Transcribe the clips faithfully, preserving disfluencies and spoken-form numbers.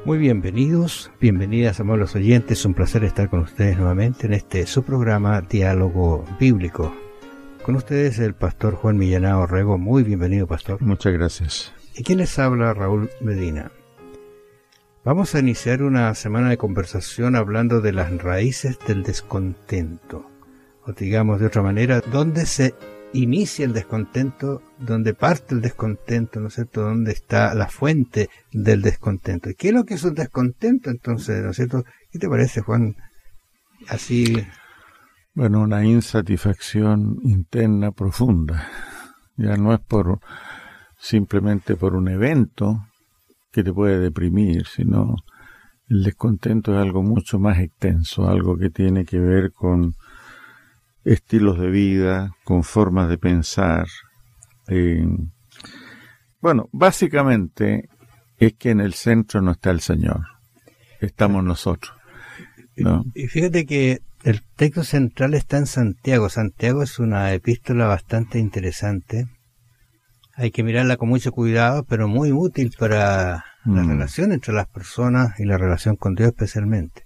Muy bienvenidos, bienvenidas, amables oyentes. Un placer estar con ustedes nuevamente en este su programa Diálogo Bíblico. Con ustedes el pastor Juan Millanao Rego. Muy bienvenido, pastor. Muchas gracias. ¿Y quién les habla? Raúl Medina. Vamos a iniciar una semana de conversación hablando de las raíces del descontento. O digamos de otra manera, ¿dónde se inicia el descontento? ¿Dónde parte el descontento? ¿No es cierto? ¿Dónde está la fuente del descontento? ¿Y qué es lo que es un descontento entonces? ¿No es cierto? ¿Qué te parece, Juan? Así... Bueno, una insatisfacción interna profunda. Ya no es por simplemente por un evento que te puede deprimir, sino el descontento es algo mucho más extenso, algo que tiene que ver con estilos de vida, con formas de pensar. Eh, bueno, básicamente es que en el centro no está el Señor, estamos nosotros, ¿no? Y, y fíjate que el texto central está en Santiago. Santiago es una epístola bastante interesante. Hay que mirarla con mucho cuidado, pero muy útil para mm. la relación entre las personas y la relación con Dios especialmente.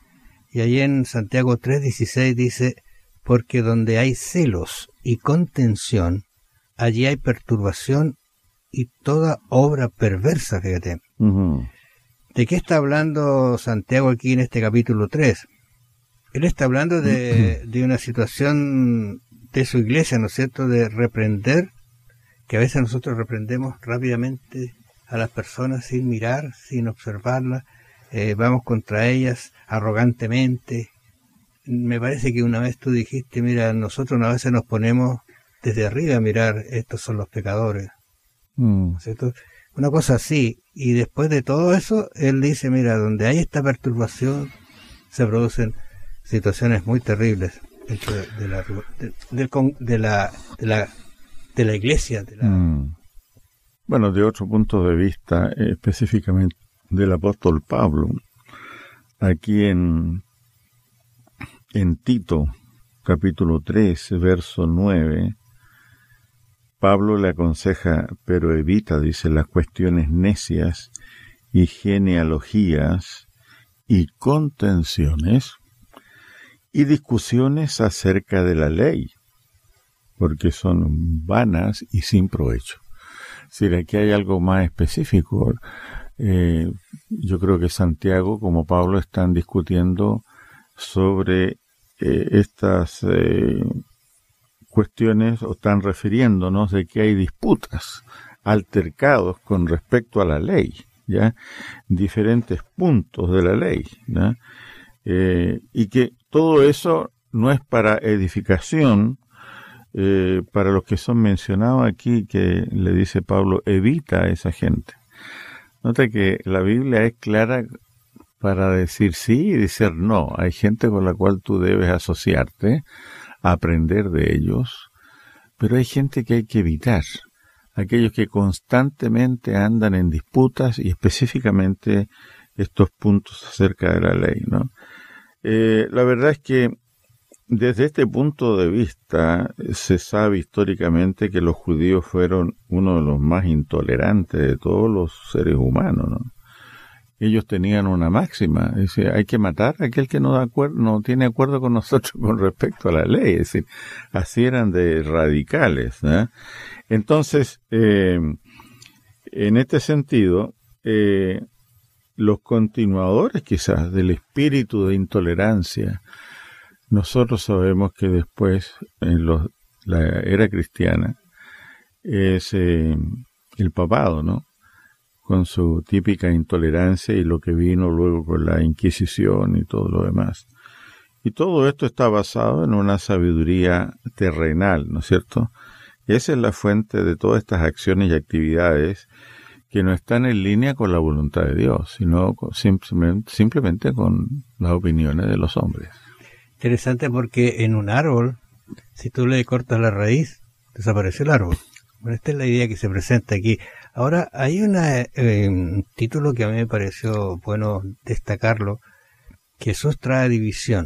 Y ahí en Santiago tres dieciséis dice: porque donde hay celos y contención, allí hay perturbación y toda obra perversa, fíjate. Uh-huh. ¿De qué está hablando Santiago aquí en este capítulo tres? Él está hablando de, de una situación de su iglesia, ¿no es cierto?, de reprender, que a veces nosotros reprendemos rápidamente a las personas sin mirar, sin observarlas, eh, vamos contra ellas arrogantemente. Me parece que una vez tú dijiste, mira, nosotros a veces nos ponemos desde arriba a mirar, estos son los pecadores. Mm. ¿Cierto? Una cosa así. Y después de todo eso, él dice, mira, donde hay esta perturbación, se producen situaciones muy terribles dentro de, de, la, de, de, de, la, de, la, de la iglesia. De la... Mm. Bueno, de otro punto de vista, eh, específicamente del apóstol Pablo, aquí en... En Tito, capítulo tres, verso nueve, Pablo le aconseja, pero evita, dice, las cuestiones necias y genealogías y contenciones y discusiones acerca de la ley, porque son vanas y sin provecho. Es decir, aquí hay algo más específico. Eh, yo creo que Santiago, como Pablo, están discutiendo sobre Eh, estas eh, cuestiones, o están refiriéndonos de que hay disputas, altercados con respecto a la ley, ¿ya? Diferentes puntos de la ley, ¿ya? Eh, y que todo eso no es para edificación, eh, para los que son mencionados aquí, que le dice Pablo, evita a esa gente. Nota que la Biblia es clara para decir sí y decir no. Hay gente con la cual tú debes asociarte, aprender de ellos, pero hay gente que hay que evitar. Aquellos que constantemente andan en disputas y específicamente estos puntos acerca de la ley, ¿no? Eh, la verdad es que desde este punto de vista se sabe históricamente que los judíos fueron uno de los más intolerantes de todos los seres humanos, ¿no? Ellos tenían una máxima, es decir, hay que matar a aquel que no da acuerdo, no tiene acuerdo con nosotros con respecto a la ley, es decir, así eran de radicales, ¿no? Entonces, eh, en este sentido, eh, los continuadores quizás del espíritu de intolerancia, nosotros sabemos que después, en los, la era cristiana, es eh, el papado, ¿no?, con su típica intolerancia y lo que vino luego con la Inquisición y todo lo demás. Y todo esto está basado en una sabiduría terrenal, ¿no es cierto? Esa es la fuente de todas estas acciones y actividades que no están en línea con la voluntad de Dios, sino con, simplemente, simplemente con las opiniones de los hombres. Interesante, porque en un árbol, si tú le cortas la raíz, desaparece el árbol. Bueno, esta es la idea que se presenta aquí. Ahora, hay una, eh, un título que a mí me pareció bueno destacarlo, Jesús trae división.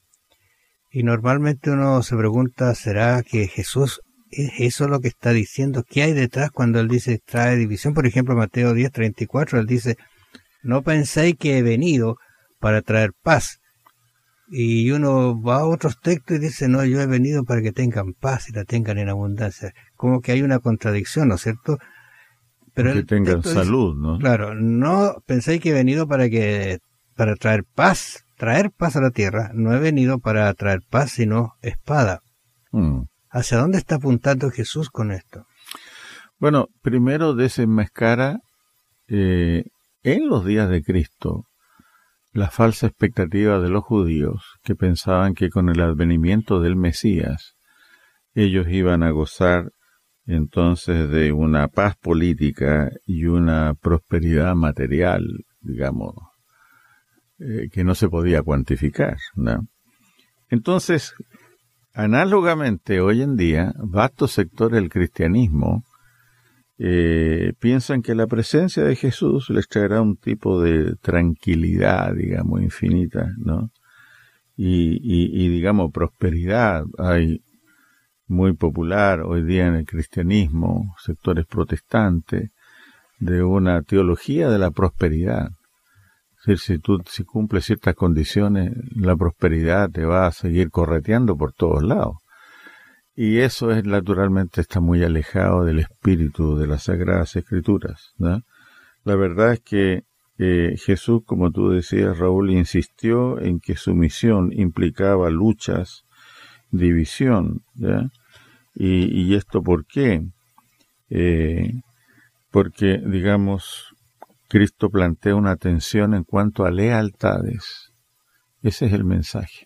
Y normalmente uno se pregunta, ¿será que Jesús es eso lo que está diciendo? ¿Qué hay detrás cuando él dice trae división? Por ejemplo, Mateo diez treinta y cuatro, él dice, no penséis que he venido para traer paz. Y uno va a otros textos y dice, no, yo he venido para que tengan paz y la tengan en abundancia. Como que hay una contradicción, ¿no es cierto? Pero que tengan salud, dice, ¿no? Claro, no penséis que he venido para que para traer paz, traer paz a la tierra. No he venido para traer paz, sino espada. Mm. ¿Hacia dónde está apuntando Jesús con esto? Bueno, primero desenmascara eh, en los días de Cristo la falsa expectativa de los judíos que pensaban que con el advenimiento del Mesías ellos iban a gozar entonces de una paz política y una prosperidad material, digamos, eh, que no se podía cuantificar, ¿no? Entonces, análogamente hoy en día, vastos sectores del cristianismo Eh, piensan que la presencia de Jesús les traerá un tipo de tranquilidad, digamos, infinita, ¿no? Y, y, y digamos, prosperidad. Hay muy popular hoy día en el cristianismo, sectores protestantes, de una teología de la prosperidad. Es decir, si tú si cumples ciertas condiciones, la prosperidad te va a seguir correteando por todos lados. Y eso es naturalmente está muy alejado del espíritu de las Sagradas Escrituras, ¿no? La verdad es que eh, Jesús, como tú decías, Raúl, insistió en que su misión implicaba luchas, división, ¿ya? Y, y esto ¿por qué? Eh, porque, digamos, Cristo plantea una tensión en cuanto a lealtades. Ese es el mensaje.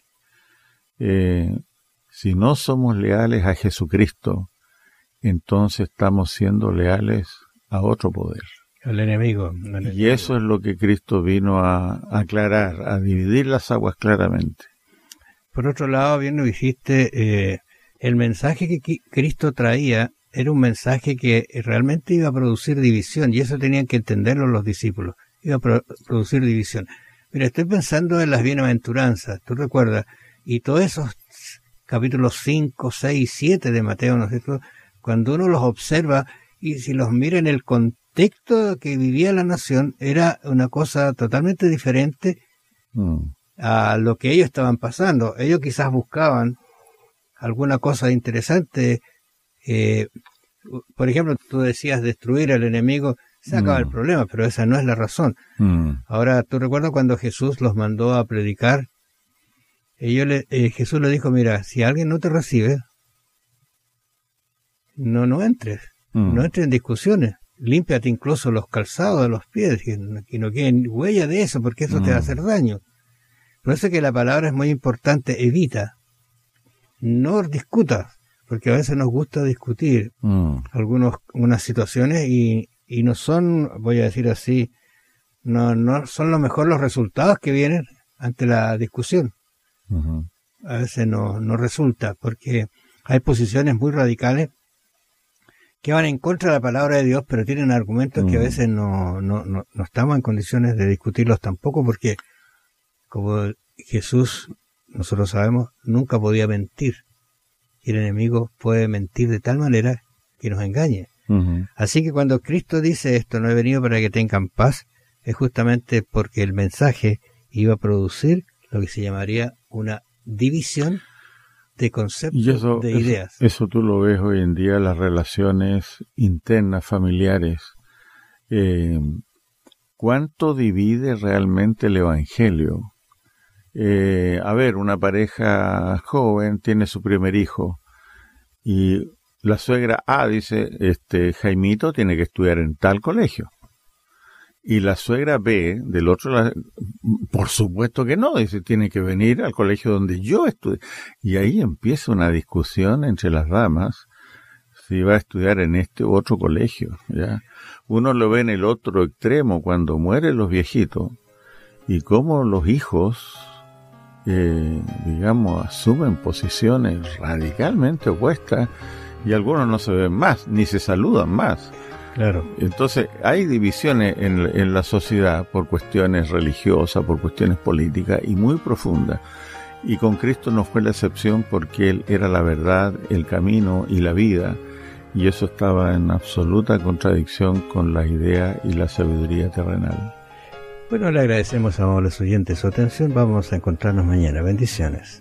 Eh, Si no somos leales a Jesucristo, entonces estamos siendo leales a otro poder. Al enemigo. Al enemigo. Y eso es lo que Cristo vino a aclarar, a dividir las aguas claramente. Por otro lado, bien lo dijiste, eh, el mensaje que Cristo traía era un mensaje que realmente iba a producir división, y eso tenían que entenderlo los discípulos. Iba a pro- producir división. Mira, estoy pensando en las bienaventuranzas, ¿tú recuerdas? Y todos esos capítulos cinco, seis y siete de Mateo, ¿no es cierto? Cuando uno los observa y si los mira en el contexto que vivía la nación, era una cosa totalmente diferente mm. a lo que ellos estaban pasando. Ellos quizás buscaban alguna cosa interesante. Eh, por ejemplo, tú decías destruir al enemigo, se acaba mm. el problema, pero esa no es la razón. Mm. Ahora, ¿tú recuerdas cuando Jesús los mandó a predicar? Ellos le, eh, Jesús le dijo, mira, si alguien no te recibe, no no entres, mm. no entres en discusiones, límpiate incluso los calzados de los pies, que, que no queden huella de eso, porque eso mm. te va a hacer daño. Por eso es que la palabra es muy importante, evita, no discutas, porque a veces nos gusta discutir mm. algunos, unas situaciones y, y no son, voy a decir así, no, no son lo mejor los resultados que vienen ante la discusión. Uh-huh. A veces no, no resulta, porque hay posiciones muy radicales que van en contra de la palabra de Dios, pero tienen argumentos uh-huh. que a veces no, no, no, no estamos en condiciones de discutirlos tampoco, porque como Jesús, nosotros sabemos, nunca podía mentir, y el enemigo puede mentir de tal manera que nos engañe. Uh-huh. Así que cuando Cristo dice esto, no he venido para que tengan paz, es justamente porque el mensaje iba a producir lo que se llamaría una división de conceptos, eso, de ideas. Eso, eso tú lo ves hoy en día, las relaciones internas, familiares. Eh, ¿Cuánto divide realmente el Evangelio? Eh, a ver, una pareja joven tiene su primer hijo y la suegra A dice, este Jaimito tiene que estudiar en tal colegio. Y la suegra B, del otro lado, por supuesto que no, dice, tiene que venir al colegio donde yo estudié. Y ahí empieza una discusión entre las damas, si va a estudiar en este u otro colegio, ¿ya? Uno lo ve en el otro extremo, cuando mueren los viejitos, y cómo los hijos, eh, digamos, asumen posiciones radicalmente opuestas, y algunos no se ven más, ni se saludan más. Claro. Entonces hay divisiones en, en la sociedad por cuestiones religiosas, por cuestiones políticas y muy profundas. Y con Cristo no fue la excepción porque Él era la verdad, el camino y la vida. Y eso estaba en absoluta contradicción con la idea y la sabiduría terrenal. Bueno, le agradecemos a los oyentes su atención. Vamos a encontrarnos mañana. Bendiciones.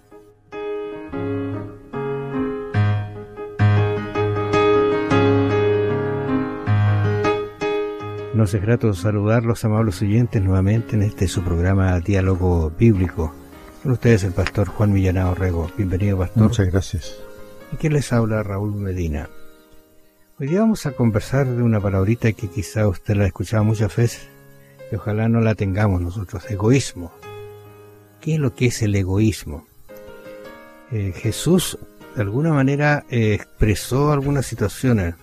Nos es grato saludarlos, amables oyentes, nuevamente en este su programa Diálogo Bíblico. Con ustedes el pastor Juan Millanao Rego. Bienvenido, pastor. Muchas gracias. ¿Y quién les habla? Raúl Medina. Hoy día vamos a conversar de una palabrita que quizá usted la ha escuchado muchas veces y ojalá no la tengamos nosotros. Egoísmo. ¿Qué es lo que es el egoísmo? Eh, Jesús de alguna manera eh, expresó algunas situaciones.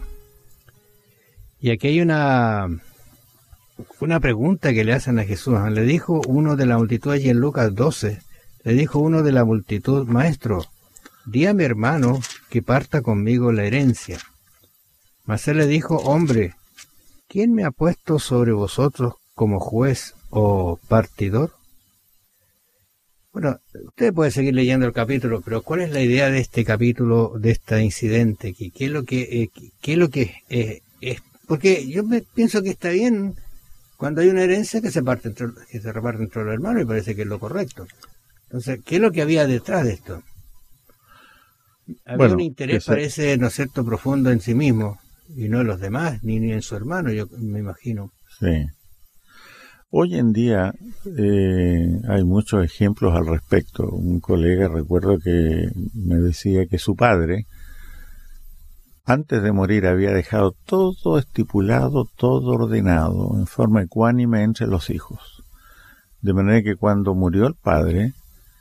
Y aquí hay una... una pregunta que le hacen a Jesús. Le dijo uno de la multitud allí en Lucas doce, le dijo uno de la multitud: Maestro, di a mi hermano que parta conmigo la herencia. Mas él le dijo: Hombre, ¿quién me ha puesto sobre vosotros como juez o partidor? Bueno, usted puede seguir leyendo el capítulo, pero ¿cuál es la idea de este capítulo, de este incidente? ¿Qué, qué es lo que, eh, qué es lo que eh, es? Porque yo me, pienso que está bien cuando hay una herencia que se parte entre, que se reparte entre los hermanos, y parece que es lo correcto. Entonces, ¿qué es lo que había detrás de esto? Había bueno, un interés, esa... parece, ¿no es cierto?, profundo en sí mismo, y no en los demás, ni, ni en su hermano, yo me imagino. Sí. Hoy en día eh, hay muchos ejemplos al respecto. Un colega, recuerdo que me decía que su padre, antes de morir, había dejado todo estipulado, todo ordenado, en forma ecuánime entre los hijos. De manera que cuando murió el padre,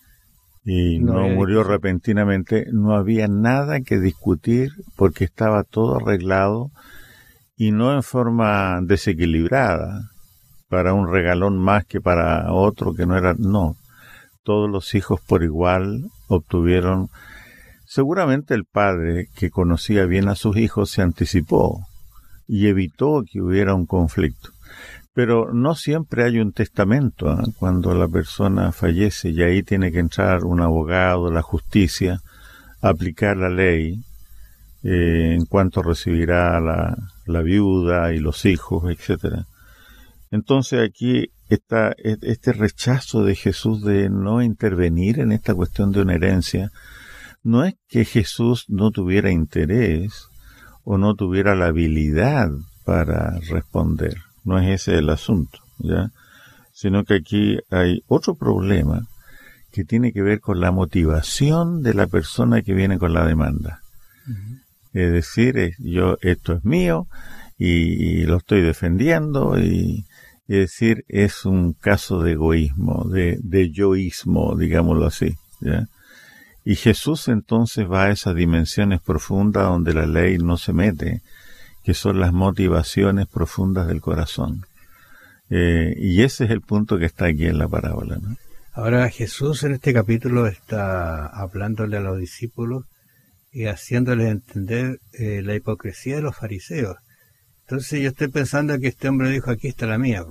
y no, no murió discusión. repentinamente, no había nada que discutir porque estaba todo arreglado y no en forma desequilibrada, para un regalón más que para otro que no era, no. Todos los hijos por igual obtuvieron. Seguramente el padre, que conocía bien a sus hijos, se anticipó y evitó que hubiera un conflicto. Pero no siempre hay un testamento, ¿eh? Cuando la persona fallece, y ahí tiene que entrar un abogado, la justicia, aplicar la ley eh, en cuanto recibirá la, la viuda y los hijos, etcétera. Entonces aquí está este rechazo de Jesús de no intervenir en esta cuestión de una herencia. No es que Jesús no tuviera interés o no tuviera la habilidad para responder. No es ese el asunto, ¿ya? Sino que aquí hay otro problema que tiene que ver con la motivación de la persona que viene con la demanda. Uh-huh. Es decir, yo esto es mío y, y lo estoy defendiendo, y es decir, es un caso de egoísmo, de, de yoísmo, digámoslo así, ¿ya? Y Jesús entonces va a esas dimensiones profundas donde la ley no se mete, que son las motivaciones profundas del corazón. Eh, y ese es el punto que está aquí en la parábola, ¿no? Ahora Jesús en este capítulo está hablándole a los discípulos y haciéndoles entender eh, la hipocresía de los fariseos. Entonces yo estoy pensando que este hombre dijo: aquí está la mía.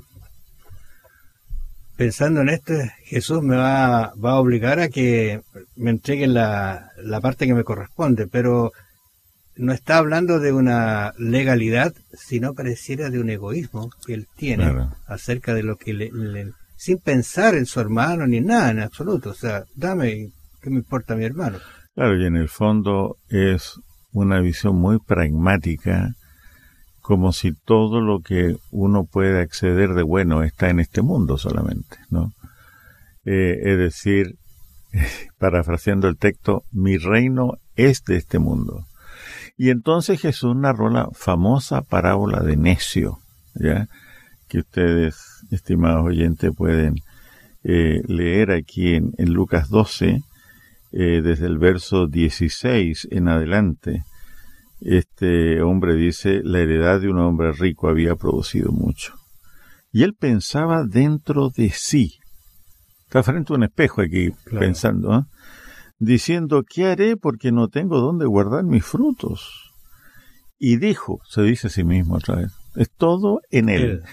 Pensando en esto, Jesús me va, va a obligar a que me entreguen la, la parte que me corresponde, pero no está hablando de una legalidad, sino pareciera de un egoísmo que él tiene, claro, acerca de lo que le, le... sin pensar en su hermano ni nada en absoluto. O sea, dame, ¿qué me importa mi hermano? Claro, y en el fondo es una visión muy pragmática, como si todo lo que uno puede acceder de bueno está en este mundo solamente, ¿no? Eh, es decir, parafraseando el texto, mi reino es de este mundo. Y entonces Jesús narró la famosa parábola de necio, ¿ya? Que ustedes, estimados oyentes, pueden eh, leer aquí en, en Lucas doce, eh, desde el verso dieciséis en adelante. Este hombre dice: la heredad de un hombre rico había producido mucho. Y él pensaba dentro de sí. Está frente a un espejo aquí, claro, pensando, ¿eh? Diciendo: ¿qué haré? Porque no tengo dónde guardar mis frutos. Y dijo, se dice a sí mismo otra vez, es todo en él.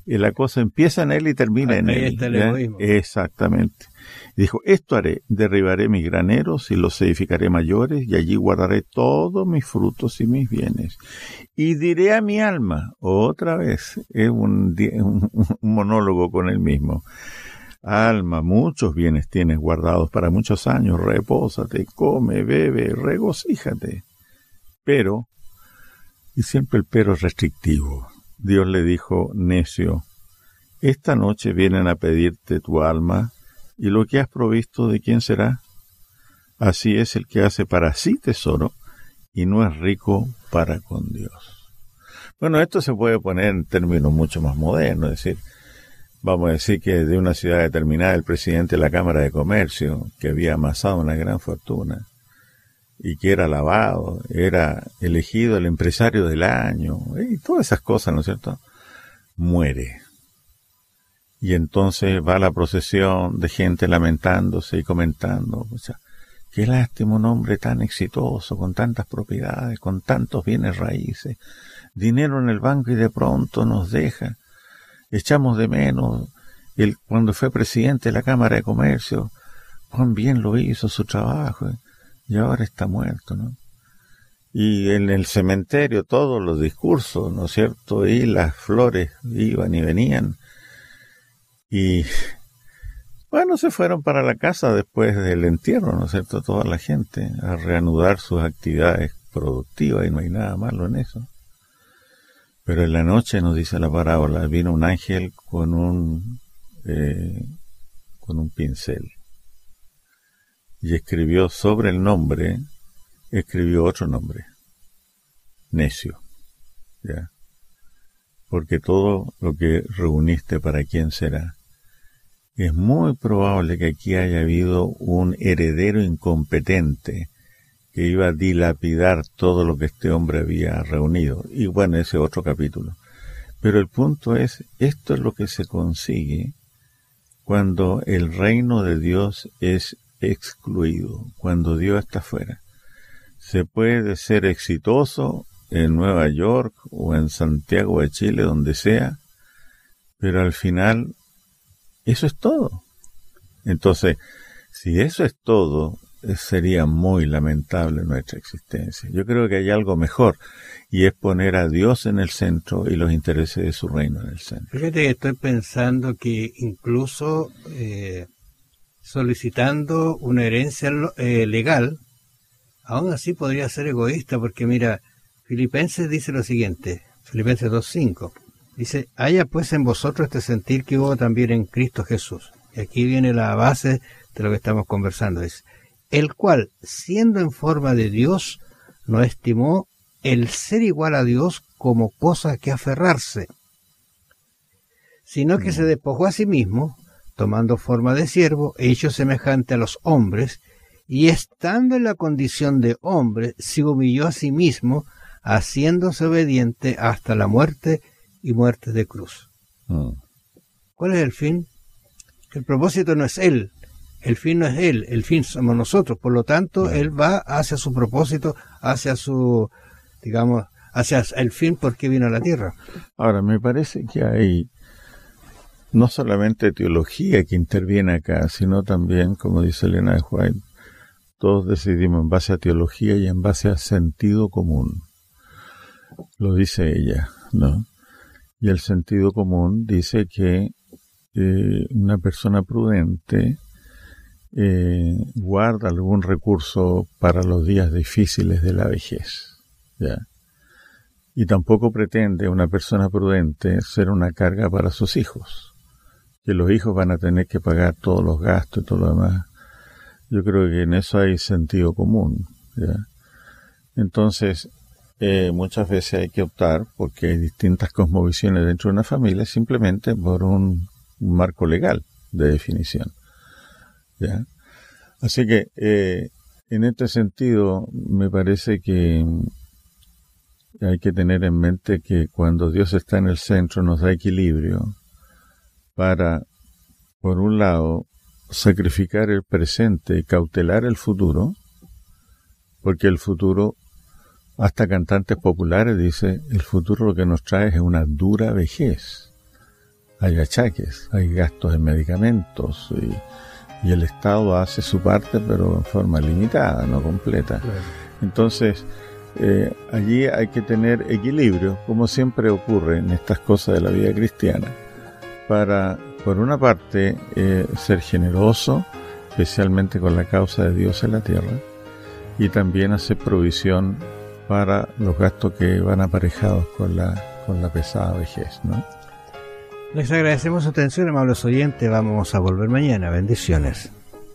Y la cosa empieza en él y termina en Ahí él. está el ¿ya? egoísmo. Exactamente. Dijo, esto haré, derribaré mis graneros y los edificaré mayores, y allí guardaré todos mis frutos y mis bienes. Y diré a mi alma, otra vez, es un, un, un monólogo con él mismo, alma, muchos bienes tienes guardados para muchos años, repósate, come, bebe, regocíjate. Pero, y siempre el pero es restrictivo, Dios le dijo, necio, esta noche vienen a pedirte tu alma, y lo que has provisto, ¿de quién será? Así es el que hace para sí tesoro, y no es rico para con Dios. Bueno, esto se puede poner en términos mucho más modernos, es decir, vamos a decir que de una ciudad determinada el presidente de la Cámara de Comercio, que había amasado una gran fortuna, y que era alabado, era elegido el empresario del año, y todas esas cosas, ¿no es cierto?, muere. Y entonces va la procesión de gente lamentándose y comentando, o sea, qué lástima un hombre tan exitoso, con tantas propiedades, con tantos bienes raíces, dinero en el banco y de pronto nos deja. Echamos de menos, él, cuando fue presidente de la Cámara de Comercio, cuán bien lo hizo su trabajo, y ahora está muerto, ¿no? Y en el cementerio todos los discursos, ¿no es cierto? Y las flores iban y venían. Y bueno, se fueron para la casa después del entierro, ¿no es cierto? Toda la gente a reanudar sus actividades productivas, y no hay nada malo en eso. Pero en la noche, nos dice la parábola, vino un ángel con un eh, con un pincel y escribió sobre el nombre, escribió otro nombre, necio, ¿ya? Porque todo lo que reuniste, ¿para quién será? Es muy probable que aquí haya habido un heredero incompetente que iba a dilapidar todo lo que este hombre había reunido. Y bueno, ese otro capítulo. Pero el punto es, esto es lo que se consigue cuando el reino de Dios es excluido, cuando Dios está fuera. Se puede ser exitoso en Nueva York o en Santiago de Chile, donde sea, pero al final eso es todo. Entonces, si eso es todo, sería muy lamentable nuestra existencia. Yo creo que hay algo mejor, y es poner a Dios en el centro y los intereses de su reino en el centro. Fíjate que estoy pensando que incluso eh, solicitando una herencia eh, legal, aún así podría ser egoísta, porque mira, Filipenses dice lo siguiente, Filipenses dos cinco, dice, haya pues en vosotros este sentir que hubo también en Cristo Jesús. Y aquí viene la base de lo que estamos conversando, es el cual, siendo en forma de Dios, no estimó el ser igual a Dios como cosa que aferrarse, sino que se despojó a sí mismo, tomando forma de siervo, hecho semejante a los hombres, y estando en la condición de hombre, se humilló a sí mismo, haciéndose obediente hasta la muerte y muerte de cruz. Mm. ¿Cuál es el fin? El propósito no es él, el fin no es él, el fin somos nosotros, por lo tanto, Claro. él va hacia su propósito, hacia su, digamos, hacia el fin por qué vino a la tierra. Ahora, me parece que hay no solamente teología que interviene acá, sino también, como dice Elena de White, todos decidimos en base a teología y en base a sentido común. Lo dice ella, ¿no? Y el sentido común dice que eh, una persona prudente eh, guarda algún recurso para los días difíciles de la vejez, ¿ya? Y tampoco pretende una persona prudente ser una carga para sus hijos, que los hijos van a tener que pagar todos los gastos y todo lo demás. Yo creo que en eso hay sentido común, ¿ya? Entonces, eh, muchas veces hay que optar, porque hay distintas cosmovisiones dentro de una familia, simplemente por un, un marco legal de definición, ¿ya? Así que, eh, en este sentido, me parece que hay que tener en mente que cuando Dios está en el centro nos da equilibrio para, por un lado, sacrificar el presente y cautelar el futuro, porque el futuro, hasta cantantes populares dice, el futuro lo que nos trae es una dura vejez. hay achaques, hay gastos en medicamentos y, y el Estado hace su parte, pero en forma limitada, no completa. Claro. Entonces, eh, allí hay que tener equilibrio, como siempre ocurre en estas cosas de la vida cristiana, para, por una parte, eh, ser generoso, especialmente con la causa de Dios en la tierra, y también hacer provisión para los gastos que van aparejados con la, con la pesada vejez, ¿no? Les agradecemos su atención, amables oyentes. Vamos a volver mañana. Bendiciones.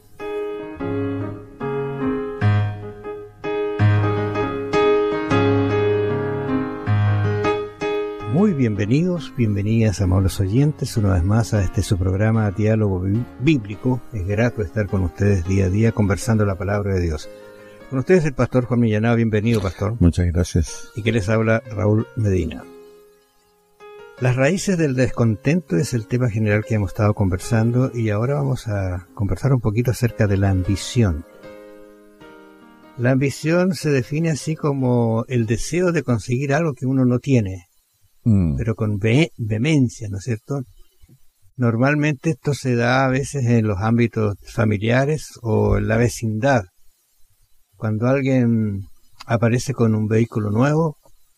Muy bienvenidos, bienvenidas, amables oyentes, una vez más a este su programa Diálogo Bíblico. Es grato estar con ustedes día a día conversando la palabra de Dios. Con ustedes el pastor Juan Millanao. Bienvenido, pastor. Muchas gracias. Y que les habla Raúl Medina. Las raíces del descontento es el tema general que hemos estado conversando, y ahora vamos a conversar un poquito acerca de la ambición. La ambición se define así como el deseo de conseguir algo que uno no tiene, mm. pero con ve- vehemencia, ¿no es cierto? Normalmente esto se da a veces en los ámbitos familiares o en la vecindad. Cuando alguien aparece con un vehículo nuevo,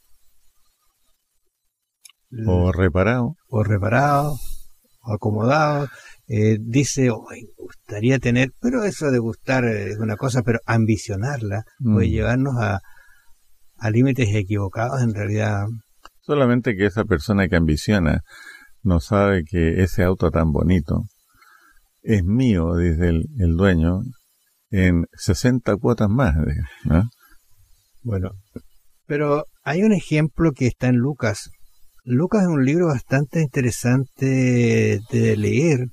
o reparado, o reparado, o acomodado, eh, dice, oh, me gustaría tener, pero eso de gustar es una cosa, pero ambicionarla mm. puede llevarnos a, a límites equivocados en realidad. Solamente que esa persona que ambiciona no sabe que ese auto tan bonito es mío, dice el, el dueño, en sesenta cuotas más, ¿no? Bueno, pero hay un ejemplo que está en Lucas. Lucas es un libro bastante interesante de leer,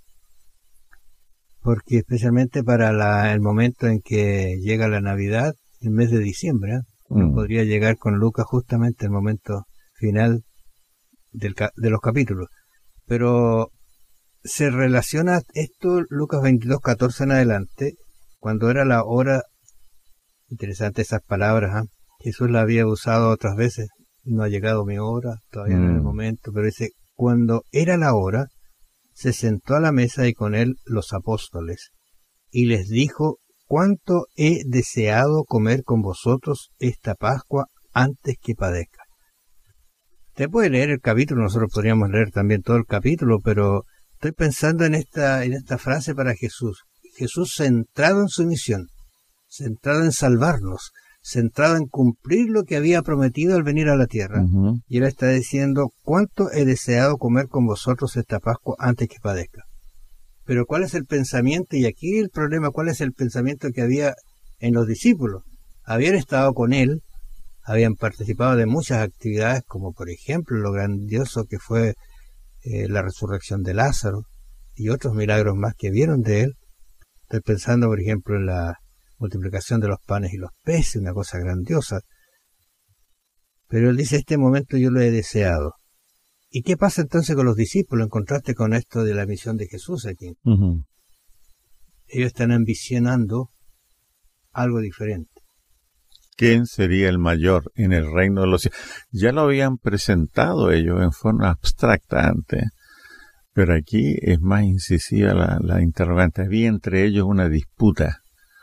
porque especialmente para la, el momento en que llega la Navidad, el mes de diciembre, ¿eh? uno mm. podría llegar con Lucas justamente el momento final del, de los capítulos. Pero se relaciona esto, Lucas veintidós, catorce en adelante, cuando era la hora, interesante esas palabras, ¿eh? Jesús la había usado otras veces. No ha llegado mi hora, todavía mm. no es el momento, pero dice, cuando era la hora, se sentó a la mesa y con él los apóstoles, y les dijo, cuánto he deseado comer con vosotros esta Pascua antes que padezca. Te puede leer el capítulo, nosotros podríamos leer también todo el capítulo, pero estoy pensando en esta, en esta frase para Jesús. Jesús centrado en su misión, centrado en salvarnos, centrado en cumplir lo que había prometido al venir a la tierra. Uh-huh. Y él está diciendo, cuánto he deseado comer con vosotros esta Pascua antes que padezca. Pero ¿cuál es el pensamiento? Y aquí el problema, ¿cuál es el pensamiento que había en los discípulos? Habían estado con él, habían participado de muchas actividades, como por ejemplo lo grandioso que fue eh, la resurrección de Lázaro y otros milagros más que vieron de él. Estoy pensando, por ejemplo, en la multiplicación de los panes y los peces, una cosa grandiosa. Pero él dice, este momento yo lo he deseado. ¿Y qué pasa entonces con los discípulos en contraste con esto de la misión de Jesús aquí? Uh-huh. Ellos están ambicionando algo diferente. ¿Quién sería el mayor en el reino de los cielos? Ya lo habían presentado ellos en forma abstracta antes, pero aquí es más incisiva la, la interrogante. Había entre ellos una disputa,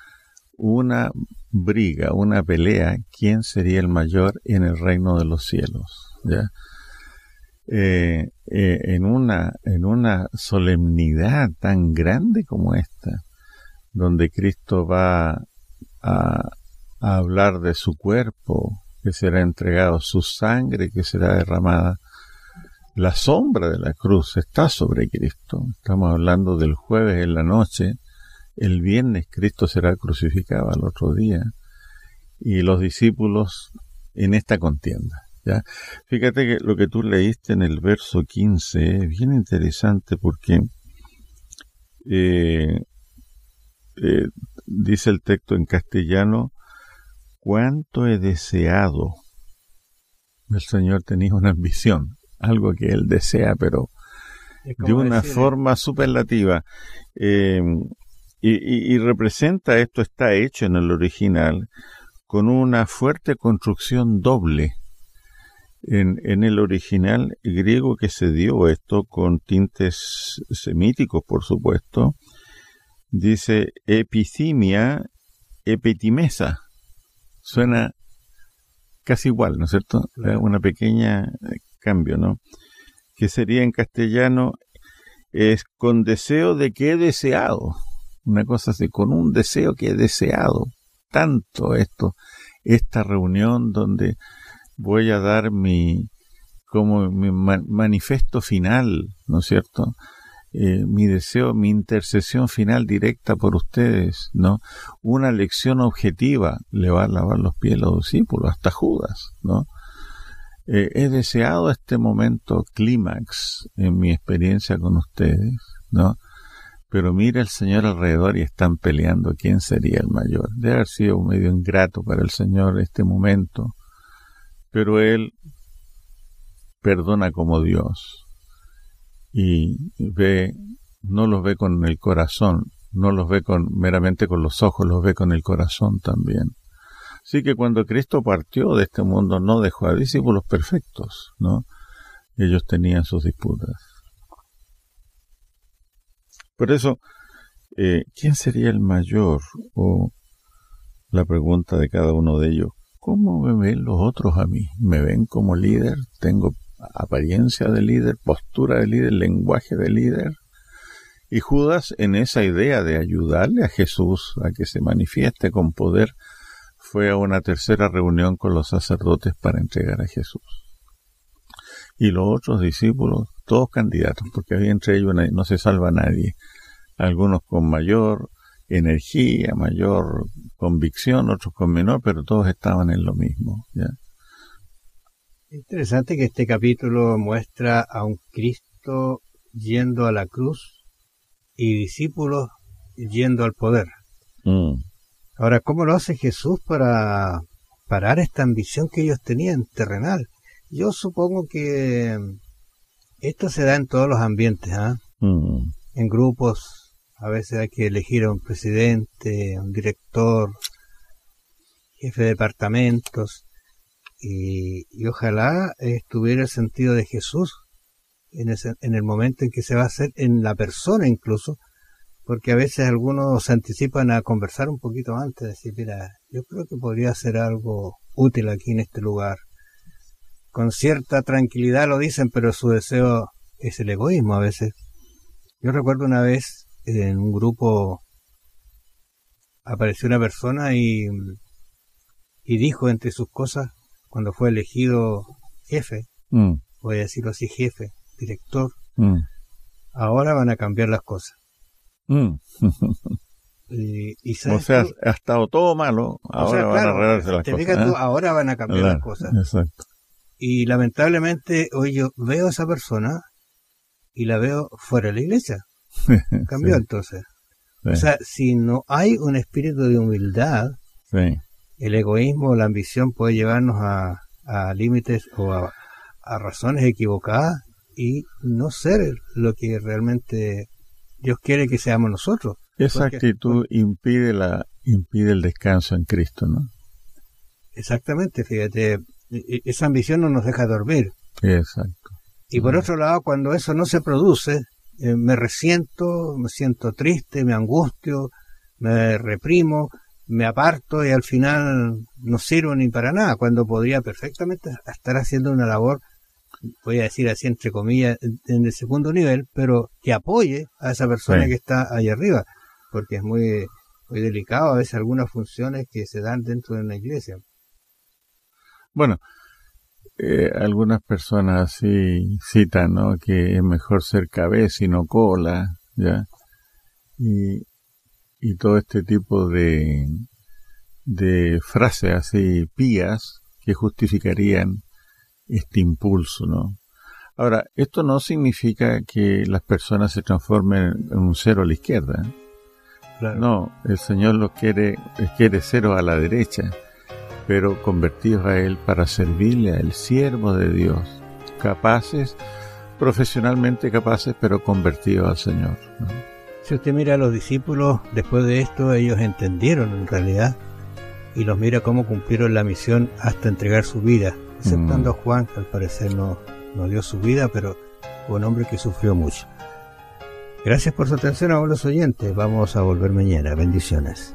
una briga, una pelea, ¿quién sería el mayor en el reino de los cielos? ¿Ya? Eh, eh, en una, en una solemnidad tan grande como esta, donde Cristo va a, a hablar de su cuerpo, que será entregado, su sangre que será derramada, la sombra de la cruz está sobre Cristo. Estamos hablando del jueves en la noche. El viernes Cristo será crucificado al otro día, y los discípulos en esta contienda, ¿ya? Fíjate que lo que tú leíste en el verso quince es bien interesante porque eh, eh, dice el texto en castellano, cuánto he deseado. El Señor tenía una ambición, algo que Él desea, pero de una decir, forma superlativa. Eh, Y, y, y representa, esto está hecho en el original, con una fuerte construcción doble. En, en el original griego que se dio esto, con tintes semíticos, por supuesto, dice epithymia, epitimesa. Suena casi igual, ¿no es cierto? Claro. Una pequeña cambio, ¿no? Que sería en castellano, es con deseo de que he deseado. Una cosa así, con un deseo que he deseado. Tanto esto, esta reunión donde voy a dar mi, como mi man, manifiesto final, ¿no es cierto? Eh, mi deseo, mi intercesión final directa por ustedes, ¿no? Una lección objetiva, le va a lavar los pies a los discípulos, hasta Judas, ¿no? Eh, he deseado este momento clímax en mi experiencia con ustedes, ¿no? Pero mira el Señor alrededor y están peleando quién sería el mayor. Debe haber sido medio ingrato para el Señor este momento, pero Él perdona como Dios. Y ve, no los ve con el corazón, no los ve con meramente con los ojos, los ve con el corazón también. Así que cuando Cristo partió de este mundo no dejó a discípulos perfectos, ¿no? Ellos tenían sus disputas. Por eso, eh, ¿quién sería el mayor? O la pregunta de cada uno de ellos, ¿cómo me ven los otros a mí? ¿Me ven como líder? ¿Tengo apariencia de líder, postura de líder, lenguaje de líder? Y Judas, en esa idea de ayudarle a Jesús a que se manifieste con poder, fue a una tercera reunión con los sacerdotes para entregar a Jesús. Y los otros discípulos, todos candidatos, porque había entre ellos una, no se salva nadie. Algunos con mayor energía, mayor convicción, otros con menor, pero todos estaban en lo mismo, ¿ya? Interesante que este capítulo muestra a un Cristo yendo a la cruz y discípulos yendo al poder. Mm. Ahora, ¿cómo lo hace Jesús para parar esta ambición que ellos tenían terrenal? Yo supongo que esto se da en todos los ambientes, ¿ah? ¿eh? Mm. En grupos, a veces hay que elegir a un presidente, a un director, jefe de departamentos. Y, y ojalá estuviera el sentido de Jesús en, ese, en el momento en que se va a hacer, en la persona incluso, porque a veces algunos se anticipan a conversar un poquito antes, decir, mira, yo creo que podría hacer algo útil aquí en este lugar. Con cierta tranquilidad lo dicen, pero su deseo es el egoísmo a veces. Yo recuerdo una vez en un grupo apareció una persona y, y dijo entre sus cosas, cuando fue elegido jefe, mm. voy a decirlo así, jefe, director, mm. ahora van a cambiar las cosas. Mm. y, y o sea, tú, ha estado todo malo, ahora o sea, van claro, a arreglarse las te cosas. Fijas ¿eh? tú, ahora van a cambiar claro, las cosas. Exacto. Y lamentablemente hoy yo veo a esa persona y la veo fuera de la iglesia. Cambió sí. entonces. Sí. O sea, si no hay un espíritu de humildad, sí. el egoísmo o la ambición puede llevarnos a, a límites o a, a razones equivocadas y no ser lo que realmente Dios quiere que seamos nosotros. Esa porque, actitud porque, impide la impide el descanso en Cristo, ¿no? Exactamente, fíjate, esa ambición no nos deja dormir. Exacto. Y por otro lado, cuando eso no se produce, eh, me resiento, me siento triste, me angustio, me reprimo, me aparto y al final no sirvo ni para nada, cuando podría perfectamente estar haciendo una labor, voy a decir así entre comillas, en el segundo nivel, pero que apoye a esa persona sí. que está ahí arriba, porque es muy, muy delicado a veces algunas funciones que se dan dentro de una iglesia. Bueno, eh, algunas personas así citan, ¿no?, que es mejor ser cabeza y no cola, ¿ya? Y, y todo este tipo de, de frases así pías que justificarían este impulso, ¿no? Ahora, esto no significa que las personas se transformen en un cero a la izquierda. Claro. No, el Señor los quiere, quiere cero a la derecha, pero convertidos a Él para servirle al siervo de Dios, capaces, profesionalmente capaces, pero convertidos al Señor, ¿no? Si usted mira a los discípulos, después de esto ellos entendieron en realidad, y los mira cómo cumplieron la misión hasta entregar su vida. exceptando Mm. a Juan, que al parecer no, no dio su vida, pero fue un hombre que sufrió mucho. Gracias por su atención a los oyentes. Vamos a volver mañana. Bendiciones.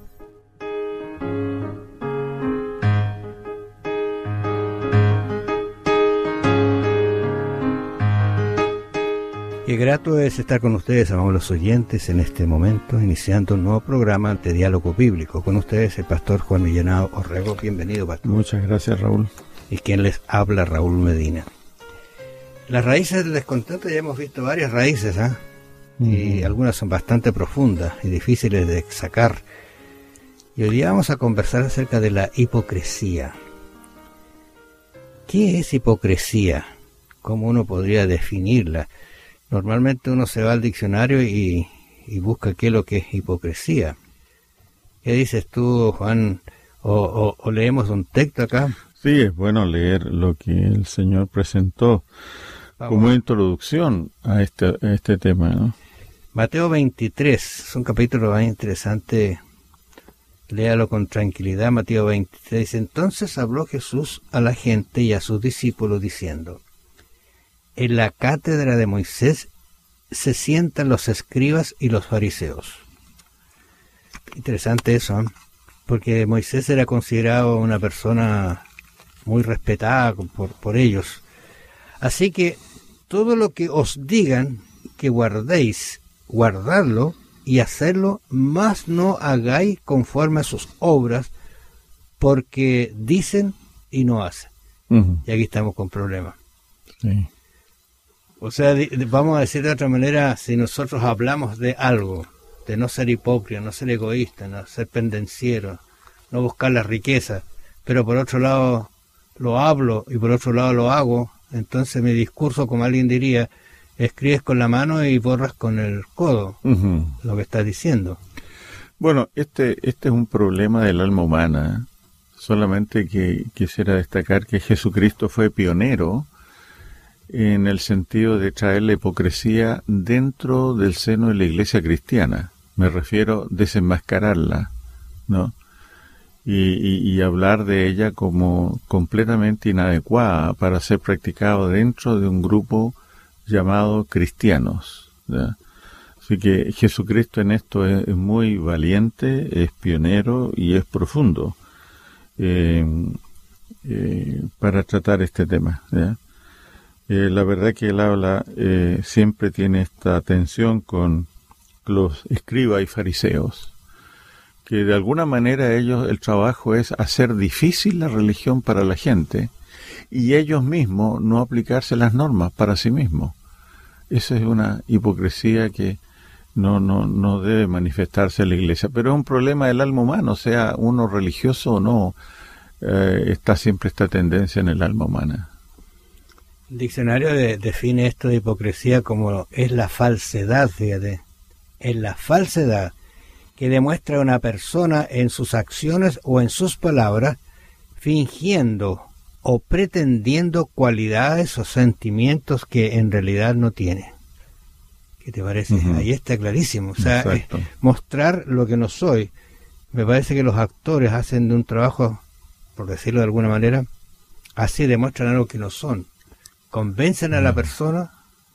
Qué grato es estar con ustedes, amados los oyentes, en este momento, iniciando un nuevo programa de diálogo bíblico. Con ustedes, el pastor Juan Millanao Orrego. Bienvenido, pastor. Muchas gracias, Raúl. Y quien les habla, Raúl Medina. Las raíces del descontento, ya hemos visto varias raíces, ¿ah? ¿eh? Mm. Y algunas son bastante profundas y difíciles de sacar. Y hoy día vamos a conversar acerca de la hipocresía. ¿Qué es hipocresía? ¿Cómo uno podría definirla? Normalmente uno se va al diccionario y, y busca qué es lo que es hipocresía. ¿Qué dices tú, Juan? ¿O, o, o leemos un texto acá? Sí, es bueno leer lo que el Señor presentó Vamos. como introducción a este, a este tema, ¿no? Mateo veintitrés, es un capítulo muy interesante. Léalo con tranquilidad. Mateo veintitrés. Entonces habló Jesús a la gente y a sus discípulos diciendo: en la cátedra de Moisés se sientan los escribas y los fariseos. Interesante eso, ¿eh? Porque Moisés era considerado una persona muy respetada por, por ellos. Así que todo lo que os digan que guardéis, guardadlo y hacerlo, mas no hagáis conforme a sus obras, porque dicen y no hacen. Uh-huh. Y aquí estamos con problemas. Sí. O sea, vamos a decir de otra manera, si nosotros hablamos de algo, de no ser hipócrita, no ser egoísta, no ser pendenciero, no buscar la riqueza, pero por otro lado lo hablo y por otro lado lo hago, entonces mi discurso, como alguien diría, escribes con la mano y borras con el codo, uh-huh. lo que estás diciendo. Bueno, este, este es un problema del alma humana. Solamente que quisiera destacar que Jesucristo fue pionero en el sentido de traer la hipocresía dentro del seno de la iglesia cristiana. Me refiero a desenmascararla, ¿no? Y, y, y hablar de ella como completamente inadecuada para ser practicado dentro de un grupo llamado cristianos, ¿ya? Así que Jesucristo en esto es, es muy valiente, es pionero y es profundo eh, eh, para tratar este tema, ¿ya? Eh, la verdad que él habla, eh, siempre tiene esta tensión con los escribas y fariseos, que de alguna manera ellos, el trabajo es hacer difícil la religión para la gente y ellos mismos no aplicarse las normas para sí mismos. Esa es una hipocresía que no, no, no debe manifestarse en la iglesia, pero es un problema del alma humana, sea uno religioso o no, eh, está siempre esta tendencia en el alma humana. El diccionario de, define esto de hipocresía como es la falsedad, fíjate, es la falsedad que demuestra una persona en sus acciones o en sus palabras, fingiendo o pretendiendo cualidades o sentimientos que en realidad no tiene. ¿Qué te parece? Uh-huh. Ahí está clarísimo. O sea, es mostrar lo que no soy. Me parece que los actores hacen de un trabajo, por decirlo de alguna manera, así demuestran algo que no son. Convencen a la persona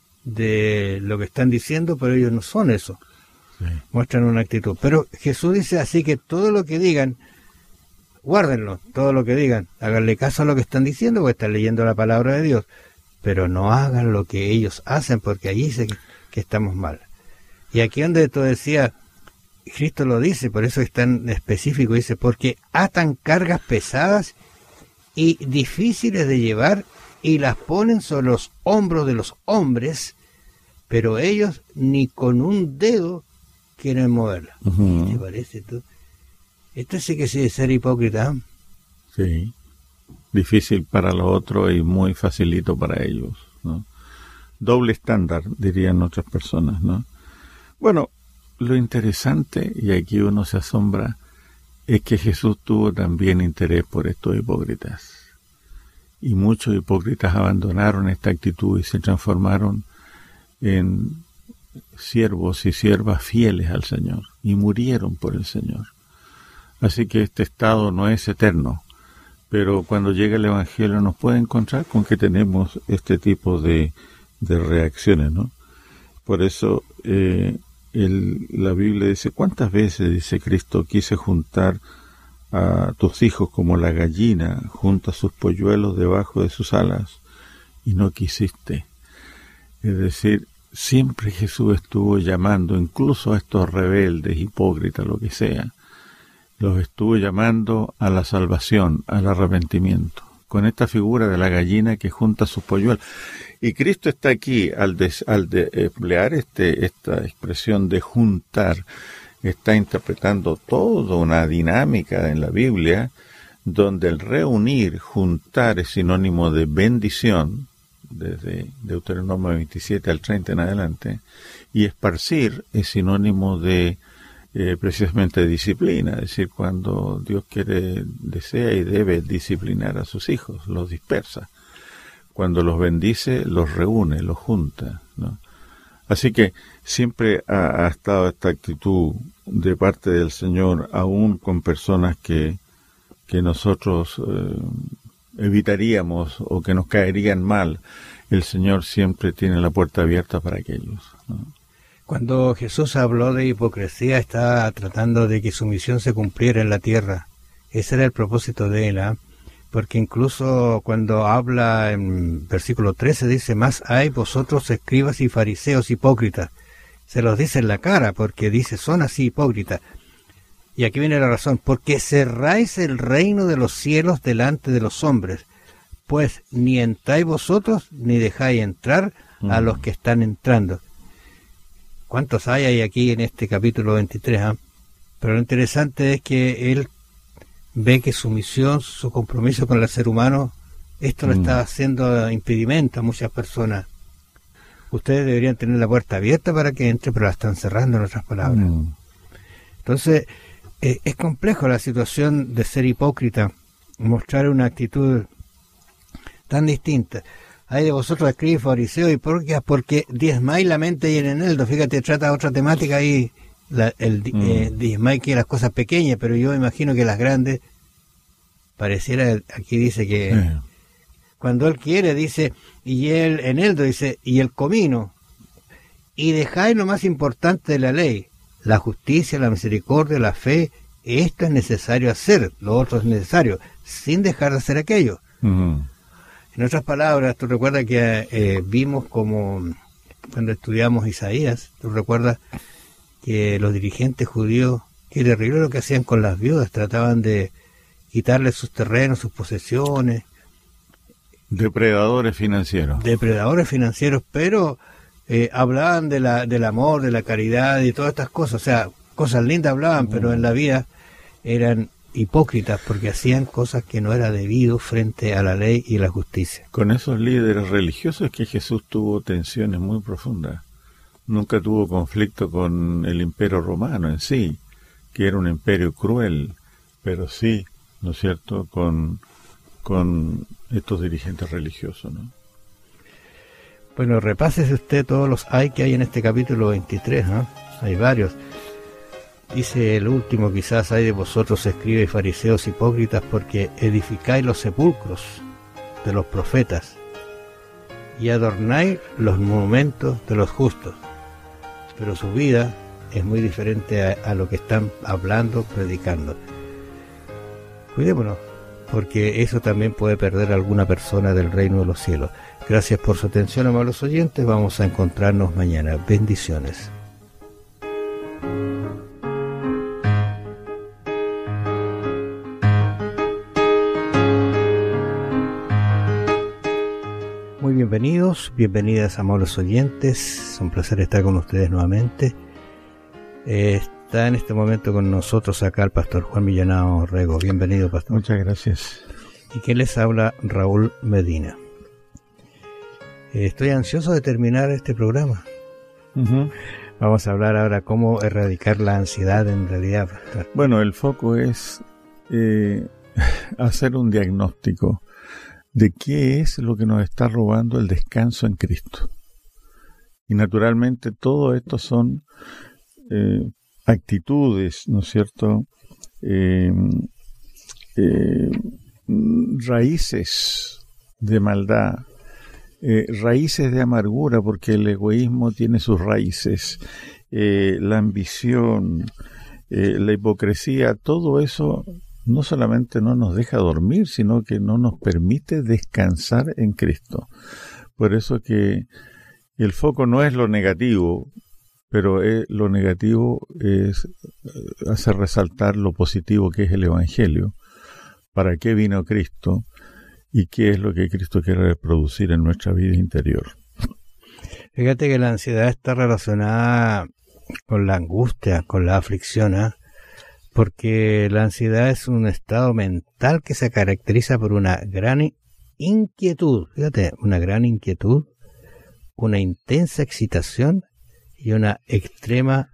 de lo que están diciendo, pero ellos no son eso. Sí. Muestran una actitud. Pero Jesús dice así que todo lo que digan, guárdenlo, todo lo que digan, háganle caso a lo que están diciendo, porque están leyendo la palabra de Dios, pero no hagan lo que ellos hacen, porque allí dice que, que estamos mal. Y aquí donde tú decías, Cristo lo dice, por eso es tan específico, dice, porque atan cargas pesadas y difíciles de llevar y las ponen sobre los hombros de los hombres, pero ellos ni con un dedo quieren moverla. Uh-huh. ¿Qué te parece tú? Esto sí que sí es ser hipócrita. Sí, difícil para los otros y muy facilito para ellos, ¿no? Doble estándar, dirían otras personas, ¿no? Bueno, lo interesante, y aquí uno se asombra, es que Jesús tuvo también interés por estos hipócritas. Y muchos hipócritas abandonaron esta actitud y se transformaron en siervos y siervas fieles al Señor, y murieron por el Señor. Así que este estado no es eterno, pero cuando llega el Evangelio nos puede encontrar con que tenemos este tipo de, de reacciones, ¿no? Por eso eh, el, la Biblia dice, ¿cuántas veces, dice Cristo, quise juntar a tus hijos como la gallina junta sus polluelos debajo de sus alas y no quisiste? Es decir, siempre Jesús estuvo llamando, incluso a estos rebeldes, hipócritas, lo que sea, los estuvo llamando a la salvación, al arrepentimiento, con esta figura de la gallina que junta sus polluelos. Y Cristo está aquí, al, des, al de emplear este, esta expresión de juntar, está interpretando toda una dinámica en la Biblia, donde el reunir, juntar, es sinónimo de bendición, desde Deuteronomio veintisiete al treinta en adelante, y esparcir es sinónimo de eh, precisamente disciplina, es decir, cuando Dios quiere, desea y debe disciplinar a sus hijos, los dispersa. Cuando los bendice, los reúne, los junta, ¿no? Así que siempre ha, ha estado esta actitud de parte del Señor, aún con personas que, que nosotros eh, evitaríamos o que nos caerían mal. El Señor siempre tiene la puerta abierta para aquellos, ¿no? Cuando Jesús habló de hipocresía, estaba tratando de que su misión se cumpliera en la tierra. Ese era el propósito de él, ¿eh? Porque incluso cuando habla en versículo trece dice, más hay vosotros escribas y fariseos hipócritas. Se los dice en la cara, porque dice, son así hipócritas. Y aquí viene la razón, porque cerráis el reino de los cielos delante de los hombres, pues ni entráis vosotros, ni dejáis entrar a los que están entrando. ¿Cuántos hay, hay aquí en este capítulo veintitrés? ¿eh? Pero lo interesante es que él ve que su misión, su compromiso con el ser humano, esto le mm. está haciendo impedimento a muchas personas. Ustedes deberían tener la puerta abierta para que entre, pero la están cerrando, en otras palabras. Mm. Entonces, eh, es complejo la situación de ser hipócrita, mostrar una actitud tan distinta. Hay de vosotros escribís fariseos y hipócritas porque diezmáis la mente y en eneldo. Fíjate, trata otra temática ahí. La, el mm. eh, diezmáis que las cosas pequeñas, pero yo imagino que las grandes, pareciera, aquí dice que sí. Cuando él quiere, dice, y el eneldo, dice, y el comino, y dejáis lo más importante de la ley, la justicia, la misericordia, la fe. Esto es necesario hacer, lo otro es necesario, sin dejar de hacer aquello. Mm. En otras palabras, tú recuerdas que eh, vimos como cuando estudiamos Isaías, tú recuerdas que los dirigentes judíos, que terrible lo que hacían con las viudas, trataban de quitarles sus terrenos, sus posesiones. Depredadores financieros. Depredadores financieros, pero eh, hablaban de la, del amor, de la caridad y todas estas cosas, o sea, cosas lindas hablaban, mm. pero en la vida eran hipócritas porque hacían cosas que no era debido frente a la ley y la justicia. Con esos líderes religiosos es que Jesús tuvo tensiones muy profundas. Nunca tuvo conflicto con el imperio romano en sí, que era un imperio cruel, pero sí, ¿no es cierto?, con, con estos dirigentes religiosos, ¿no? Bueno, repásese usted todos los hay que hay en este capítulo veintitrés, ¿no? Hay varios. Dice el último, quizás hay de vosotros escribas y fariseos hipócritas porque edificáis los sepulcros de los profetas y adornáis los monumentos de los justos, pero su vida es muy diferente a, a lo que están hablando, predicando. Cuidémonos, porque eso también puede perder a alguna persona del reino de los cielos. Gracias por su atención, amables oyentes. Vamos a encontrarnos mañana. Bendiciones. Muy bienvenidos, bienvenidas, amables oyentes. Es un placer estar con ustedes nuevamente. Eh, está en este momento con nosotros acá el pastor Juan Millanao Rego. Bienvenido, pastor. Muchas gracias. Y que les habla Raúl Medina. Eh, estoy ansioso de terminar este programa. Uh-huh. Vamos a hablar ahora cómo erradicar la ansiedad en realidad. Bueno, el foco es eh, hacer un diagnóstico de qué es lo que nos está robando el descanso en Cristo. Y naturalmente todo esto son eh, actitudes, ¿no es cierto?, eh, eh, raíces de maldad, eh, raíces de amargura, porque el egoísmo tiene sus raíces, eh, la ambición, eh, la hipocresía, todo eso no solamente no nos deja dormir, sino que no nos permite descansar en Cristo. Por eso que el foco no es lo negativo, pero es, lo negativo es hacer resaltar lo positivo que es el Evangelio. ¿Para qué vino Cristo? ¿Y qué es lo que Cristo quiere reproducir en nuestra vida interior? Fíjate que la ansiedad está relacionada con la angustia, con la aflicción, ¿eh? Porque la ansiedad es un estado mental que se caracteriza por una gran inquietud, fíjate, una gran inquietud, una intensa excitación y una extrema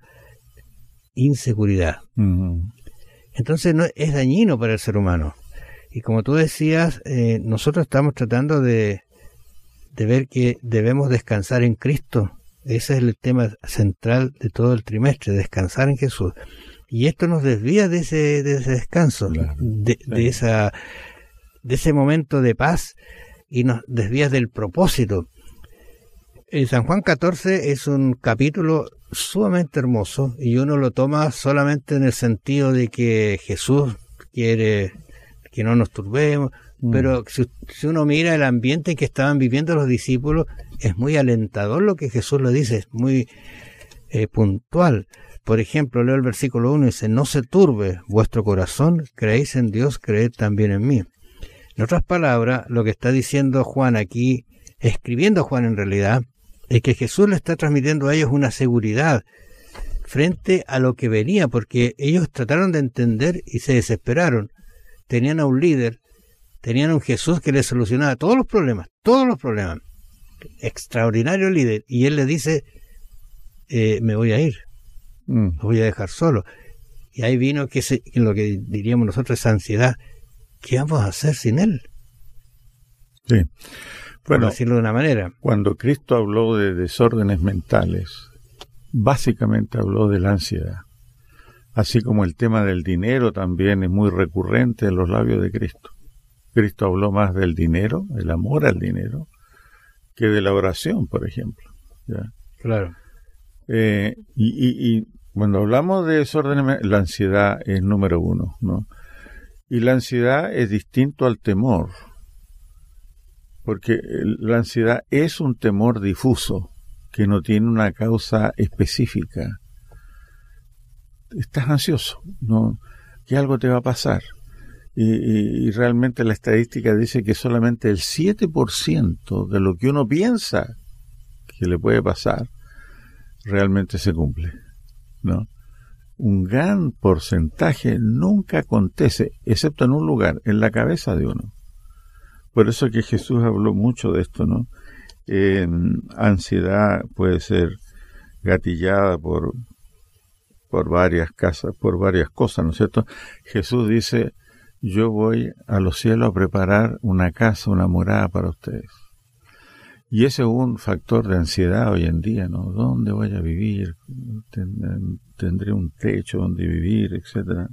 inseguridad. Uh-huh. Entonces no, es dañino para el ser humano. Y como tú decías, eh, nosotros estamos tratando de, de ver que debemos descansar en Cristo. Ese es el tema central de todo el trimestre, descansar en Jesús. Y esto nos desvía de ese, de ese descanso, claro, de, claro. de, esa, de ese momento de paz, y nos desvía del propósito. El San Juan catorce es un capítulo sumamente hermoso, y uno lo toma solamente en el sentido de que Jesús quiere que no nos turbemos, mm. pero si, si uno mira el ambiente en que estaban viviendo los discípulos, es muy alentador lo que Jesús le dice, es muy eh, puntual. Por ejemplo, leo el versículo uno y dice: no se turbe vuestro corazón, creéis en Dios, creed también en mí. En otras palabras, lo que está diciendo Juan aquí, escribiendo Juan en realidad, es que Jesús le está transmitiendo a ellos una seguridad frente a lo que venía, porque ellos trataron de entender y se desesperaron. Tenían a un líder, tenían a un Jesús que les solucionaba todos los problemas, todos los problemas. Extraordinario líder. Y él les dice, eh, me voy a ir, mm. me voy a dejar solo. Y ahí vino que se, lo que diríamos nosotros, esa ansiedad. ¿Qué vamos a hacer sin él? Sí. Bueno, por decirlo de una manera. Cuando Cristo habló de desórdenes mentales, básicamente habló de la ansiedad. Así como el tema del dinero también es muy recurrente en los labios de Cristo. Cristo habló más del dinero, el amor al dinero, que de la oración, por ejemplo. ¿Ya? Claro. Eh, y, y, y cuando hablamos de desórdenes, la ansiedad es número uno, ¿no? Y la ansiedad es distinto al temor, porque la ansiedad es un temor difuso, que no tiene una causa específica. Estás ansioso, ¿no? Que algo te va a pasar. Y, y, y realmente la estadística dice que solamente el siete por ciento de lo que uno piensa que le puede pasar realmente se cumple, ¿no? Un gran porcentaje nunca acontece, excepto en un lugar, en la cabeza de uno. Por eso que Jesús habló mucho de esto, ¿no? Eh, ansiedad puede ser gatillada por, por varias casas, por varias cosas, ¿no es cierto? Jesús dice, yo voy a los cielos a preparar una casa, una morada para ustedes. Y ese es un factor de ansiedad hoy en día, ¿no? ¿Dónde voy a vivir? ¿Tendré un techo donde vivir, etcétera?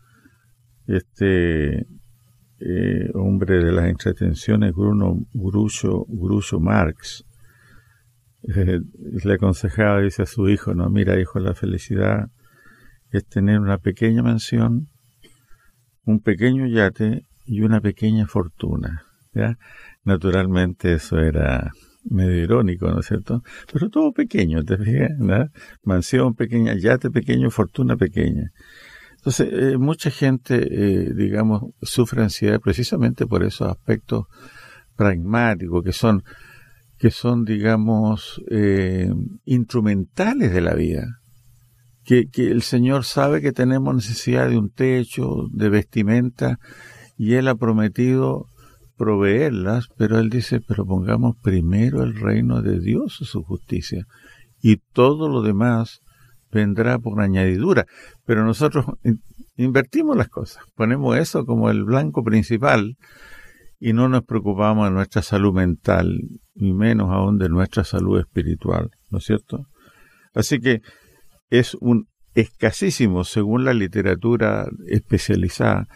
Este eh, hombre de las entretenciones, Bruno Groucho, Groucho Marx, eh, le aconsejaba, dice a su hijo, no, mira, hijo, la felicidad es tener una pequeña mansión, un pequeño yate y una pequeña fortuna, ¿ya? Naturalmente eso era medio irónico, ¿no es cierto? Pero todo pequeño, ¿te fijas? ¿No? Mansión pequeña, yate pequeño, fortuna pequeña. Entonces, eh, mucha gente, eh, digamos, sufre ansiedad precisamente por esos aspectos pragmáticos que son, que son, digamos, eh, instrumentales de la vida. Que, que el Señor sabe que tenemos necesidad de un techo, de vestimenta, y Él ha prometido proveerlas, pero Él dice, pero pongamos primero el reino de Dios y su justicia, y todo lo demás vendrá por añadidura. Pero nosotros invertimos las cosas, ponemos eso como el blanco principal, y no nos preocupamos de nuestra salud mental, y menos aún de nuestra salud espiritual, ¿no es cierto? Así que es un escasísimo, según la literatura especializada,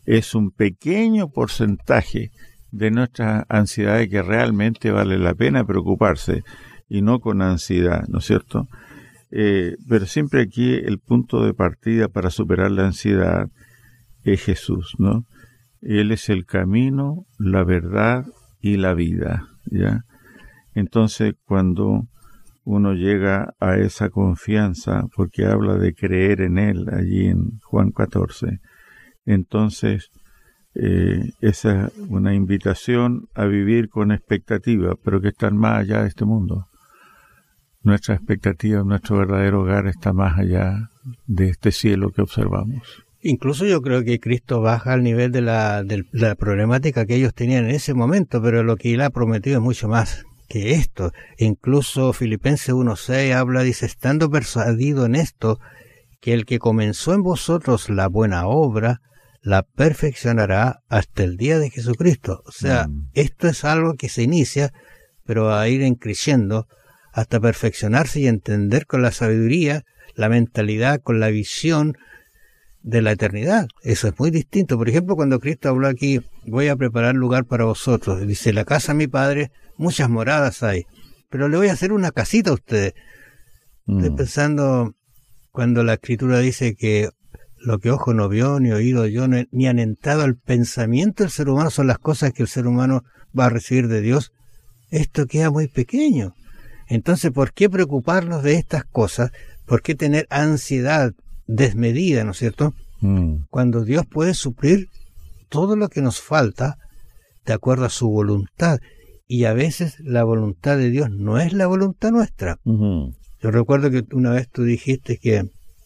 es un pequeño porcentaje de nuestras ansiedades que realmente vale la pena preocuparse, y no con ansiedad, ¿no es cierto? Eh, pero siempre aquí el punto de partida para superar la ansiedad es Jesús, ¿no? Él es el camino, la verdad y la vida, ¿ya? Entonces, cuando uno llega a esa confianza, porque habla de creer en Él allí en Juan catorce, entonces eh, esa es una invitación a vivir con expectativa, pero que están más allá de este mundo. Nuestra expectativa, nuestro verdadero hogar está más allá de este cielo que observamos. Incluso yo creo que Cristo baja al nivel de la, de la problemática que ellos tenían en ese momento, pero lo que Él ha prometido es mucho más que esto. Incluso Filipenses uno seis habla, dice, estando persuadido en esto, que el que comenzó en vosotros la buena obra, la perfeccionará hasta el día de Jesucristo. O sea, mm. esto es algo que se inicia, pero va a ir creciendo hasta perfeccionarse y entender con la sabiduría, la mentalidad, con la visión de la eternidad. Eso es muy distinto. Por ejemplo, cuando Cristo habló aquí, voy a preparar lugar para vosotros. Dice, la casa de mi Padre, muchas moradas hay, pero le voy a hacer una casita a ustedes. Mm. Estoy pensando cuando la Escritura dice que lo que ojo no vio, ni oído oyó, ni han entrado al pensamiento del ser humano son las cosas que el ser humano va a recibir de Dios. Esto queda muy pequeño. Entonces, ¿por qué preocuparnos de estas cosas? ¿Por qué tener ansiedad desmedida, ¿no es cierto? Mm. Cuando Dios puede suplir todo lo que nos falta de acuerdo a su voluntad. Y a veces la voluntad de Dios no es la voluntad nuestra. Uh-huh. Yo recuerdo que una vez tú dijiste que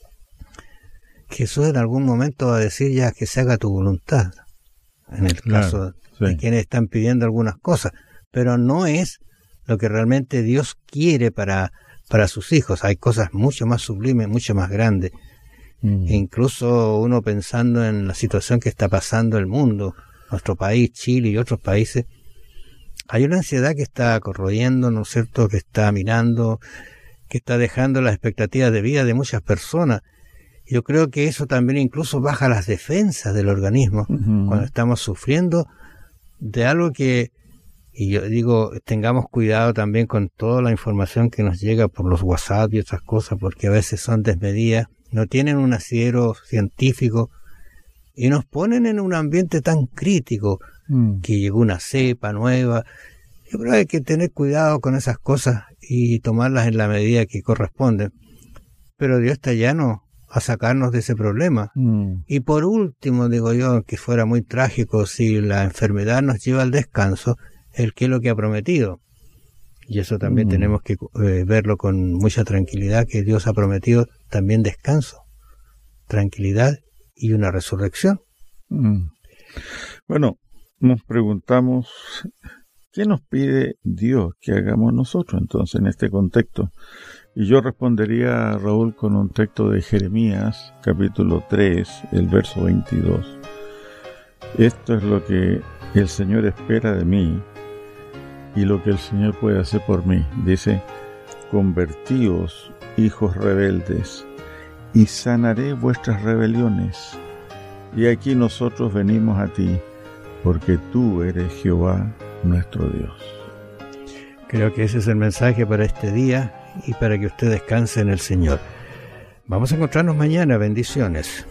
Jesús en algún momento va a decir ya que se haga tu voluntad. En el claro, caso sí. de quienes están pidiendo algunas cosas. Pero no es lo que realmente Dios quiere para, para sus hijos. Hay cosas mucho más sublimes, mucho más grandes. Mm. E incluso uno pensando en la situación que está pasando el mundo, nuestro país, Chile y otros países, hay una ansiedad que está corroyendo, ¿no es cierto?, que está minando, que está dejando las expectativas de vida de muchas personas. Yo creo que eso también incluso baja las defensas del organismo, uh-huh. cuando estamos sufriendo de algo que, y yo digo, tengamos cuidado también con toda la información que nos llega por los WhatsApp y otras cosas, porque a veces son desmedidas, no tienen un asidero científico y nos ponen en un ambiente tan crítico, mm. que llegó una cepa nueva. Yo creo que hay que tener cuidado con esas cosas y tomarlas en la medida que corresponden. Pero Dios está llano a sacarnos de ese problema. Mm. Y por último, digo yo, que fuera muy trágico si la enfermedad nos lleva al descanso, el que es lo que ha prometido. Y eso también mm. tenemos que eh, verlo con mucha tranquilidad, que Dios ha prometido también descanso, tranquilidad y una resurrección. Mm. Bueno, nos preguntamos, ¿qué nos pide Dios que hagamos nosotros entonces en este contexto? Y yo respondería, Raúl, con un texto de Jeremías, capítulo tres, el verso veintidós. Esto es lo que el Señor espera de mí y lo que el Señor puede hacer por mí. Dice, convertíos, hijos rebeldes, y sanaré vuestras rebeliones. Y aquí nosotros venimos a ti, porque tú eres Jehová, nuestro Dios. Creo que ese es el mensaje para este día y para que usted descanse en el Señor. Vamos a encontrarnos mañana. Bendiciones.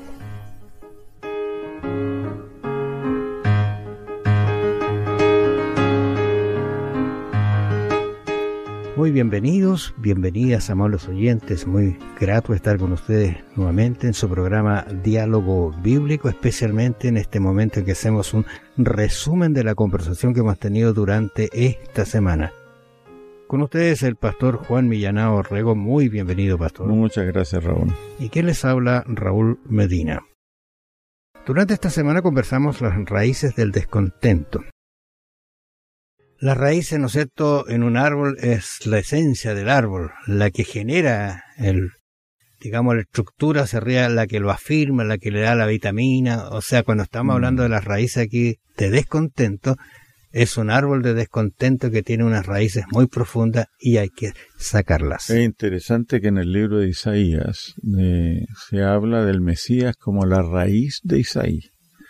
Muy bienvenidos, bienvenidas, amables oyentes. Muy grato estar con ustedes nuevamente en su programa Diálogo Bíblico, especialmente en este momento en que hacemos un resumen de la conversación que hemos tenido durante esta semana. Con ustedes el pastor Juan Millanao Orrego. Muy bienvenido, pastor. Muchas gracias, Raúl. ¿Y quién les habla? Raúl Medina. Durante esta semana conversamos las raíces del descontento. Las raíces, ¿no es cierto?, en un árbol es la esencia del árbol, la que genera, el, digamos, la estructura sería la que lo afirma, la que le da la vitamina. O sea, cuando estamos mm. hablando de las raíces aquí de descontento, es un árbol de descontento que tiene unas raíces muy profundas y hay que sacarlas. Es interesante que en el libro de Isaías eh, se habla del Mesías como la raíz de Isaí.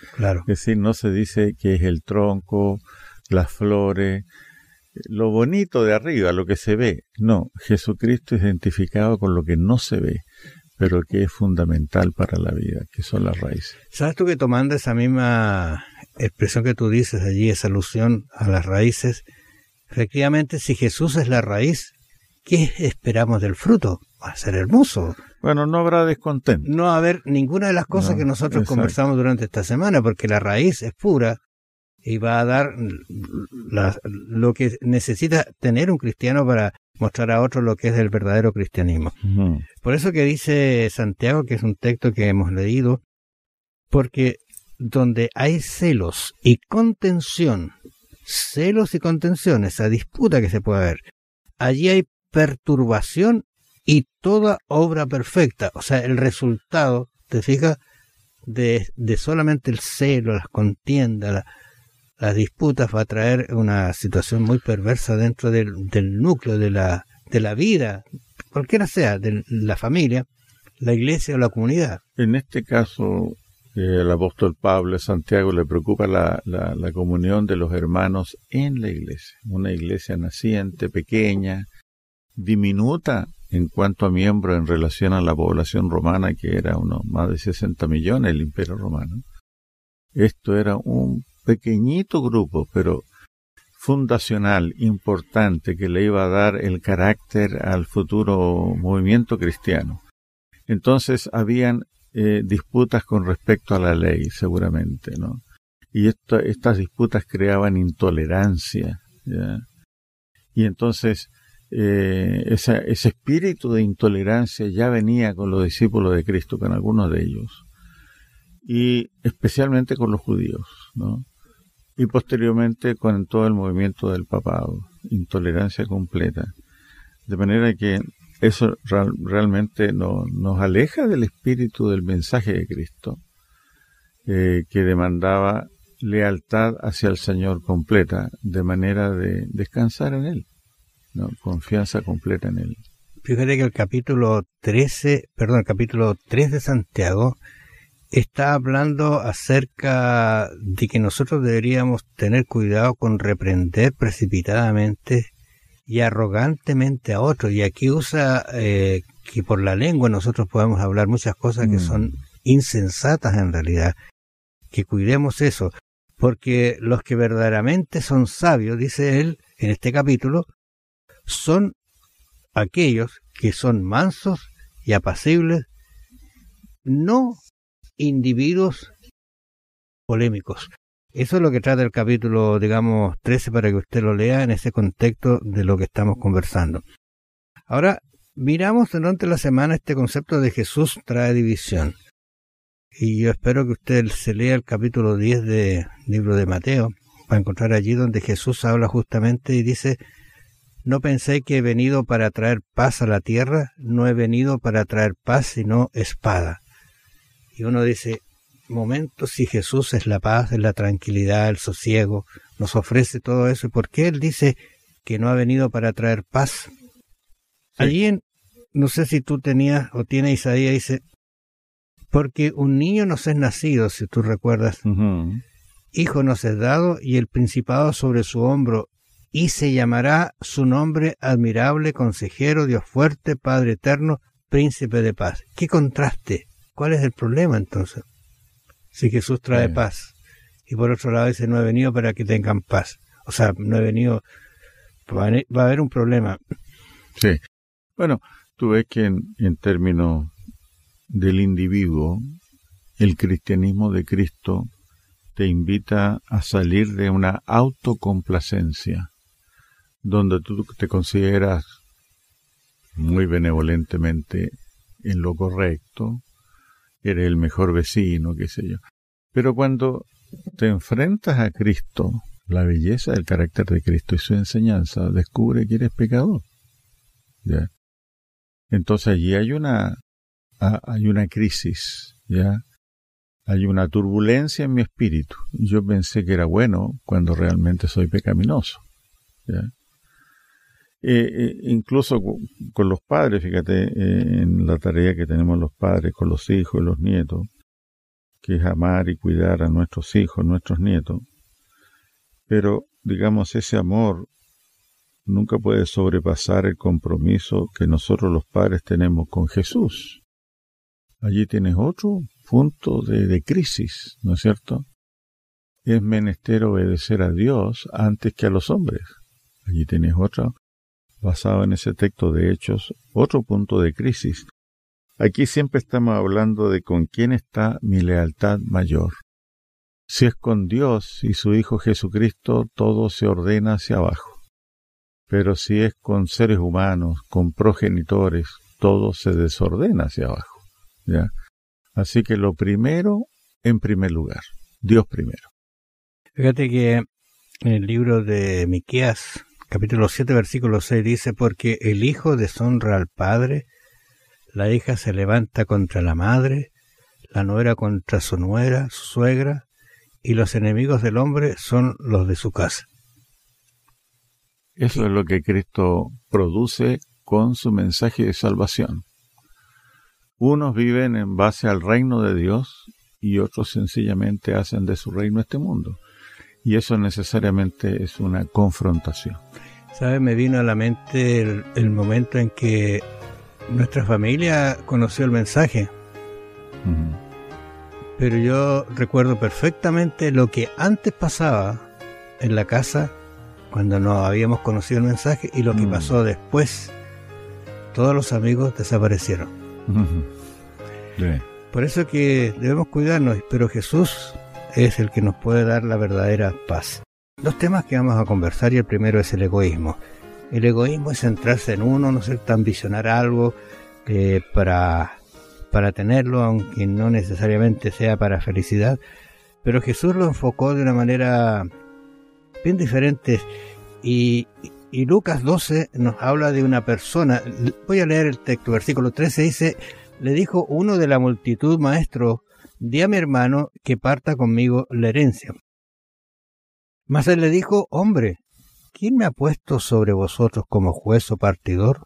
Claro. Es decir, no se dice que es el tronco, las flores, lo bonito de arriba, lo que se ve. No, Jesucristo es identificado con lo que no se ve, pero que es fundamental para la vida, que son las raíces. ¿Sabes tú que tomando esa misma expresión que tú dices allí, esa alusión a las raíces, efectivamente, si Jesús es la raíz, ¿qué esperamos del fruto? Va a ser hermoso. Bueno, no habrá descontento. No va a haber ninguna de las cosas no, que nosotros exacto. conversamos durante esta semana, porque la raíz es pura y va a dar la, lo que necesita tener un cristiano para mostrar a otros lo que es el verdadero cristianismo. Uh-huh. Por eso que dice Santiago, que es un texto que hemos leído, porque donde hay celos y contención, celos y contención, esa disputa que se puede haber, allí hay perturbación y toda obra perfecta. O sea, el resultado, ¿te fijas? De, de solamente el celo, las contiendas, la, las disputas va a traer una situación muy perversa dentro del, del núcleo de la, de la vida, cualquiera sea, de la familia, la iglesia o la comunidad. En este caso, eh, el apóstol Pablo, Santiago, le preocupa la, la, la comunión de los hermanos en la iglesia. Una iglesia naciente, pequeña, diminuta en cuanto a miembros en relación a la población romana, que era unos más de sesenta millones, el Imperio Romano. Esto era un pequeñito grupo, pero fundacional, importante, que le iba a dar el carácter al futuro movimiento cristiano. Entonces habían eh, disputas con respecto a la ley, seguramente, ¿no? Y esto, estas disputas creaban intolerancia, ¿ya? Y entonces eh, esa, ese espíritu de intolerancia ya venía con los discípulos de Cristo, con algunos de ellos, y especialmente con los judíos, ¿no? Y posteriormente con todo el movimiento del papado, intolerancia completa. De manera que eso real, realmente no, nos aleja del espíritu del mensaje de Cristo, eh, que demandaba lealtad hacia el Señor completa, de manera de descansar en Él, ¿no? Confianza completa en Él. Fíjate que el capítulo trece, perdón, el capítulo tres de Santiago está hablando acerca de que nosotros deberíamos tener cuidado con reprender precipitadamente y arrogantemente a otros. Y aquí usa eh, que por la lengua nosotros podemos hablar muchas cosas mm. que son insensatas en realidad. Que cuidemos eso, porque los que verdaderamente son sabios, dice él en este capítulo, son aquellos que son mansos y apacibles, no individuos polémicos. Eso es lo que trata el capítulo, digamos, trece, para que usted lo lea en ese contexto de lo que estamos conversando. Ahora, miramos durante la semana este concepto de Jesús trae división. Y yo espero que usted se lea el capítulo diez del libro de Mateo, para encontrar allí donde Jesús habla justamente y dice: no pensé que he venido para traer paz a la tierra, no he venido para traer paz, sino espada. Y uno dice, momentos, si Jesús es la paz, es la tranquilidad, el sosiego, nos ofrece todo eso, ¿y por qué Él dice que no ha venido para traer paz? Sí. Allí, en, no sé si tú tenías o tienes, Isaías dice, porque un niño nos es nacido, si tú recuerdas, uh-huh. hijo nos es dado, y el principado sobre su hombro, y se llamará su nombre admirable, consejero, Dios fuerte, Padre eterno, príncipe de paz. ¿Qué contraste? ¿Cuál es el problema entonces? Si Jesús trae sí. paz, y por otro lado dice, no he venido para que tengan paz. O sea, no he venido, va a haber un problema. Sí. Bueno, tú ves que en, en términos del individuo, el cristianismo de Cristo te invita a salir de una autocomplacencia, donde tú te consideras muy benevolentemente en lo correcto, eres el mejor vecino, qué sé yo. Pero cuando te enfrentas a Cristo, la belleza del carácter de Cristo y su enseñanza, descubre que eres pecador. ¿Ya? Entonces allí hay una, hay una crisis, ¿ya? Hay una turbulencia en mi espíritu. Yo pensé que era bueno cuando realmente soy pecaminoso, ¿ya? Eh, eh, incluso con los padres, fíjate, eh, en la tarea que tenemos los padres con los hijos y los nietos, que es amar y cuidar a nuestros hijos, nuestros nietos. Pero, digamos, ese amor nunca puede sobrepasar el compromiso que nosotros los padres tenemos con Jesús. Allí tienes otro punto de, de crisis, ¿no es cierto? Es menester obedecer a Dios antes que a los hombres. Allí tienes otro, basado en ese texto de Hechos, otro punto de crisis. Aquí siempre estamos hablando de con quién está mi lealtad mayor. Si es con Dios y su Hijo Jesucristo, todo se ordena hacia abajo. Pero si es con seres humanos, con progenitores, todo se desordena hacia abajo, ¿ya? Así que lo primero, en primer lugar, Dios primero. Fíjate que en el libro de Miqueas, capítulo siete, versículo seis, dice: porque el hijo deshonra al padre, la hija se levanta contra la madre, la nuera contra su nuera, su suegra, y los enemigos del hombre son los de su casa. Eso es lo que Cristo produce con su mensaje de salvación. Unos viven en base al reino de Dios y otros sencillamente hacen de su reino este mundo. Y eso necesariamente es una confrontación. ¿Sabes? Me vino a la mente el, el momento en que nuestra familia conoció el mensaje. Uh-huh. Pero yo recuerdo perfectamente lo que antes pasaba en la casa cuando no habíamos conocido el mensaje y lo que uh-huh. pasó después. Todos los amigos desaparecieron. Uh-huh. Sí. Por eso que debemos cuidarnos, pero Jesús es el que nos puede dar la verdadera paz. Dos temas que vamos a conversar, y el primero es el egoísmo. El egoísmo es centrarse en uno, no ser ambicionar algo eh, para, para tenerlo, aunque no necesariamente sea para felicidad. Pero Jesús lo enfocó de una manera bien diferente. Y, y Lucas doce nos habla de una persona. Voy a leer el texto, versículo trece, dice: le dijo uno de la multitud: maestro, di a mi hermano que parta conmigo la herencia. Mas él le dijo: hombre, ¿quién me ha puesto sobre vosotros como juez o partidor?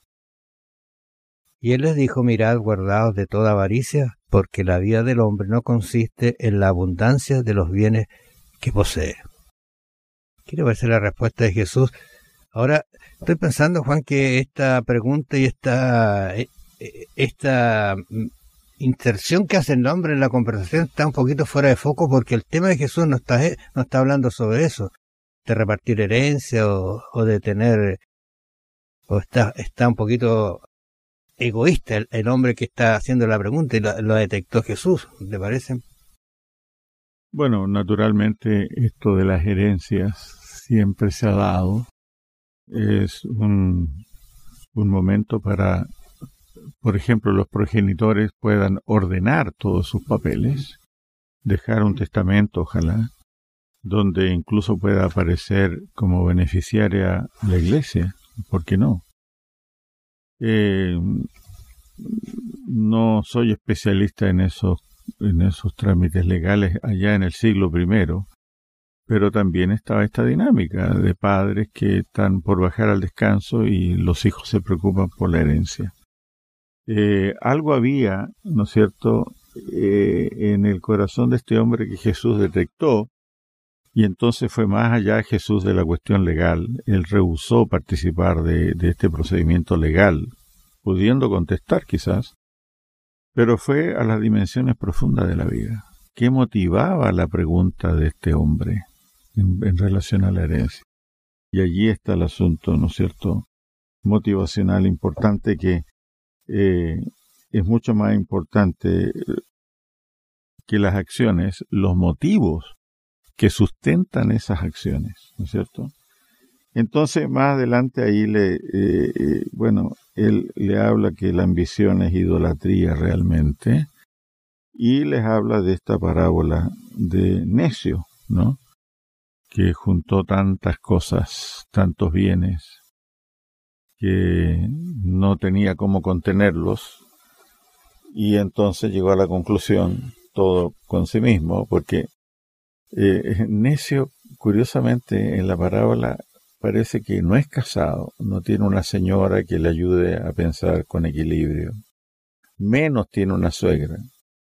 Y él les dijo: mirad, guardaos de toda avaricia, porque la vida del hombre no consiste en la abundancia de los bienes que posee. Quiero ver si la respuesta de Jesús. Ahora, estoy pensando, Juan, que esta pregunta y esta, esta inserción que hace el hombre en la conversación está un poquito fuera de foco, porque el tema de Jesús no está, no está hablando sobre eso, de repartir herencia o, o de tener, o está, está un poquito egoísta el, el hombre que está haciendo la pregunta, y lo, lo detectó Jesús, ¿te parece? Bueno, naturalmente esto de las herencias siempre se ha dado. Es un, un momento para, por ejemplo, los progenitores puedan ordenar todos sus papeles, dejar un testamento, ojalá, donde incluso pueda aparecer como beneficiaria la iglesia, ¿por qué no? Eh, no soy especialista en esos, en esos trámites legales allá en el siglo primero, pero también estaba esta dinámica de padres que están por bajar al descanso y los hijos se preocupan por la herencia. Eh, algo había, ¿no es cierto?, eh, en el corazón de este hombre que Jesús detectó, y entonces fue más allá Jesús de la cuestión legal. Él rehusó participar de, de este procedimiento legal, pudiendo contestar quizás, pero fue a las dimensiones profundas de la vida. ¿Qué motivaba la pregunta de este hombre en, en relación a la herencia? Y allí está el asunto, ¿no es cierto?, motivacional importante, que eh, es mucho más importante que las acciones, los motivos que sustentan esas acciones, ¿no es cierto? Entonces, más adelante ahí le, eh, eh, bueno, él le habla que la ambición es idolatría realmente, y les habla de esta parábola de necio, ¿no?, que juntó tantas cosas, tantos bienes, que no tenía cómo contenerlos, y entonces llegó a la conclusión, todo con sí mismo, porque eh, necio, curiosamente, en la parábola parece que no es casado, no tiene una señora que le ayude a pensar con equilibrio, menos tiene una suegra.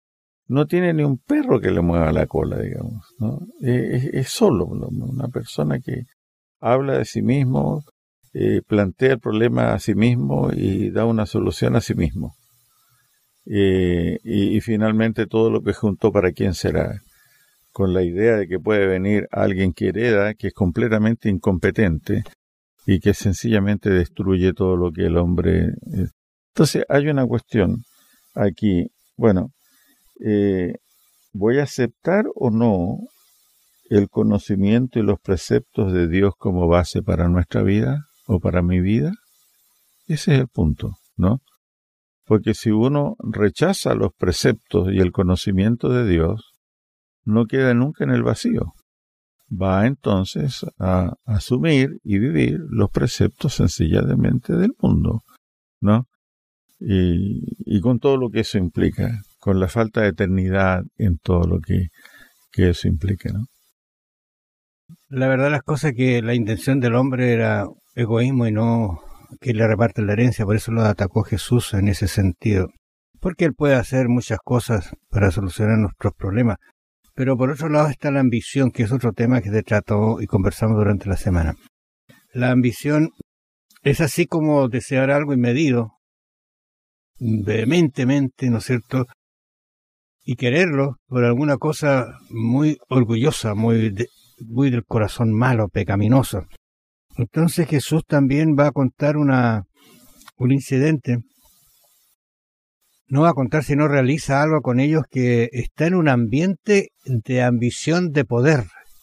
no tiene ni un perro que le mueva la cola, digamos, ¿no? Es, es solo, una persona que habla de sí mismo, eh, plantea el problema a sí mismo y da una solución a sí mismo. Eh, y, y finalmente todo lo que juntó, ¿para quién será? Con la idea de que puede venir alguien que hereda, que es completamente incompetente y que sencillamente destruye todo lo que el hombre... Eh. Entonces hay una cuestión aquí, bueno, eh, ¿voy a aceptar o no el conocimiento y los preceptos de Dios como base para nuestra vida o para mi vida? Ese es el punto, ¿no? Porque si uno rechaza los preceptos y el conocimiento de Dios, no queda nunca en el vacío. Va entonces a asumir y vivir los preceptos sencillamente del mundo, ¿no? Y, y con todo lo que eso implica, con la falta de eternidad en todo lo que, que eso implica, ¿no? La verdad las cosas es que la intención del hombre era egoísmo y no que le reparten la herencia, por eso lo atacó Jesús en ese sentido. Porque él puede hacer muchas cosas para solucionar nuestros problemas, pero por otro lado está la ambición, que es otro tema que se trató y conversamos durante la semana. La ambición es así como desear algo inmedido, vehementemente, ¿no es cierto?, y quererlo por alguna cosa muy orgullosa, muy, de, muy del corazón malo, pecaminoso. Entonces Jesús también va a contar una, un incidente, no va a contar sino realiza algo con ellos que está en un ambiente de ambición de poder.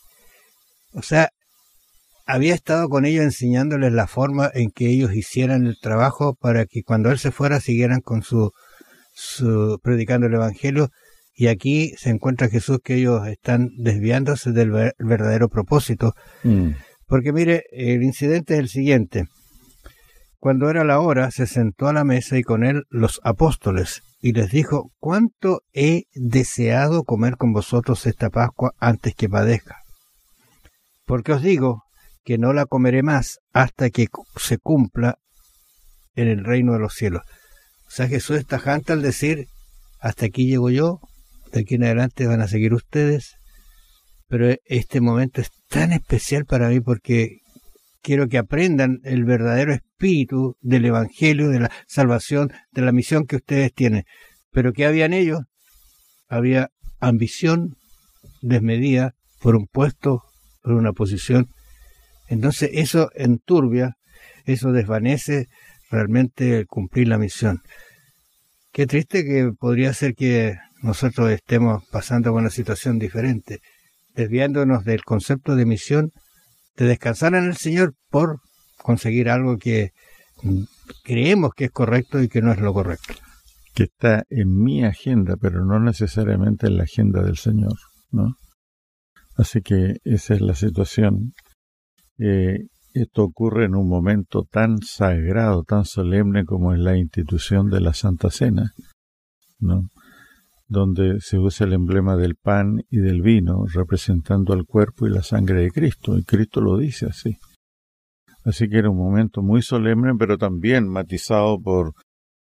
O sea, había estado con ellos enseñándoles la forma en que ellos hicieran el trabajo para que cuando él se fuera siguieran con su, su predicando el evangelio, y aquí se encuentra Jesús que ellos están desviándose del ver, verdadero propósito. Mm. Porque mire, el incidente es el siguiente. Cuando era la hora, se sentó a la mesa y con él los apóstoles, y les dijo: ¿cuánto he deseado comer con vosotros esta Pascua antes que padezca? Porque os digo que no la comeré más hasta que se cumpla en el reino de los cielos. O sea, Jesús es tajante al decir: hasta aquí llego yo, de aquí en adelante van a seguir ustedes, pero este momento es tan especial para mí porque quiero que aprendan el verdadero espíritu del evangelio, de la salvación, de la misión que ustedes tienen. Pero ¿qué había en ellos? Había ambición desmedida por un puesto, por una posición. Entonces eso enturbia, eso desvanece realmente el cumplir la misión. Qué triste que podría ser que nosotros estemos pasando por una situación diferente, desviándonos del concepto de misión, de descansar en el Señor por conseguir algo que creemos que es correcto y que no es lo correcto. Que está en mi agenda, pero no necesariamente en la agenda del Señor, ¿no? Así que esa es la situación. Eh, esto ocurre en un momento tan sagrado, tan solemne como es la institución de la Santa Cena, ¿no? Donde se usa el emblema del pan y del vino, representando al cuerpo y la sangre de Cristo, y Cristo lo dice así. Así que era un momento muy solemne, pero también matizado por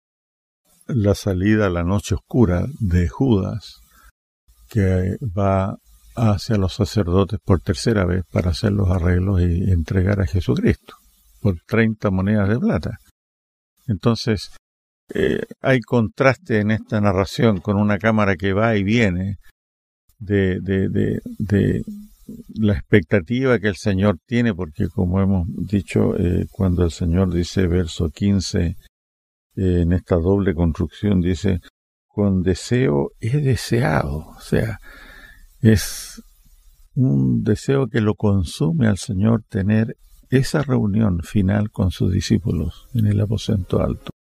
la salida a la noche oscura de Judas, que va hacia los sacerdotes por tercera vez para hacer los arreglos y entregar a Jesucristo por treinta monedas de plata. Entonces, eh, hay contraste en esta narración con una cámara que va y viene de, de, de, de la expectativa que el Señor tiene, porque como hemos dicho, eh, cuando el Señor dice, verso quince, eh, en esta doble construcción, dice, con deseo he deseado, o sea, es un deseo que lo consume al Señor tener esa reunión final con sus discípulos en el aposento alto.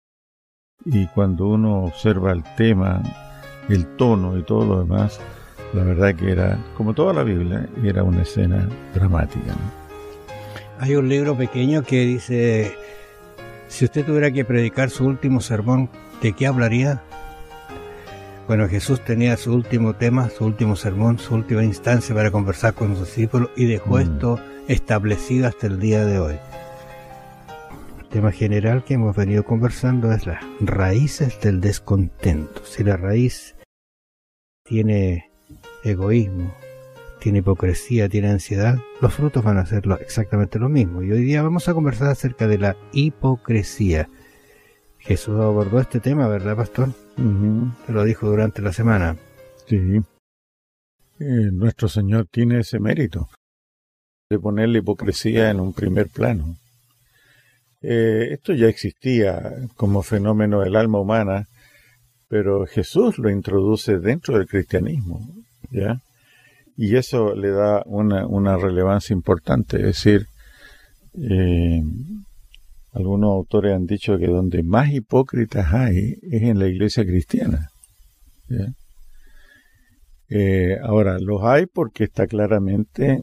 Y cuando uno observa el tema, el tono y todo lo demás, la verdad que era, como toda la Biblia, era una escena dramática, ¿no? Hay un libro pequeño que dice, si usted tuviera que predicar su último sermón, ¿de qué hablaría? Bueno, Jesús tenía su último tema, su último sermón, su última instancia para conversar con sus discípulos y dejó mm. esto establecido hasta el día de hoy. El tema general que hemos venido conversando es las raíces del descontento. Si la raíz tiene egoísmo, tiene hipocresía, tiene ansiedad, los frutos van a ser lo, exactamente lo mismo. Y hoy día vamos a conversar acerca de la hipocresía. Jesús abordó este tema, ¿verdad, pastor? Uh-huh. Se lo dijo durante la semana. Sí. Eh, nuestro Señor tiene ese mérito de poner la hipocresía en un primer plano. Eh, esto ya existía como fenómeno del alma humana, pero Jesús lo introduce dentro del cristianismo, ¿ya? Y eso le da una, una relevancia importante. Es decir, eh, algunos autores han dicho que donde más hipócritas hay es en la iglesia cristiana, ¿ya? Eh, ahora, los hay porque está claramente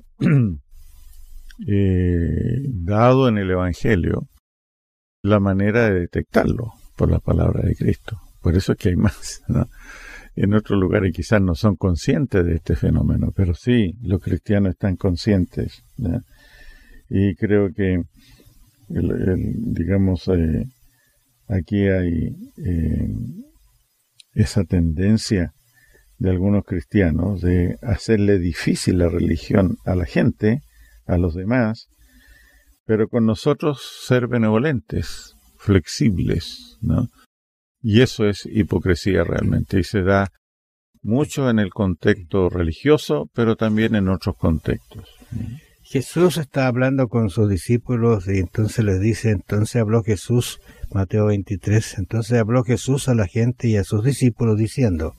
eh, dado en el Evangelio la manera de detectarlo por la palabra de Cristo. Por eso es que hay más, ¿no? En otros lugares quizás no son conscientes de este fenómeno, pero sí, los cristianos están conscientes, ¿no? Y creo que, el, el, digamos, eh, aquí hay eh, esa tendencia de algunos cristianos de hacerle difícil la religión a la gente, a los demás, pero con nosotros ser benevolentes, flexibles, ¿no? Y eso es hipocresía realmente, y se da mucho en el contexto religioso, pero también en otros contextos. Jesús está hablando con sus discípulos y entonces les dice, entonces habló Jesús, Mateo veintitrés, entonces habló Jesús a la gente y a sus discípulos diciendo,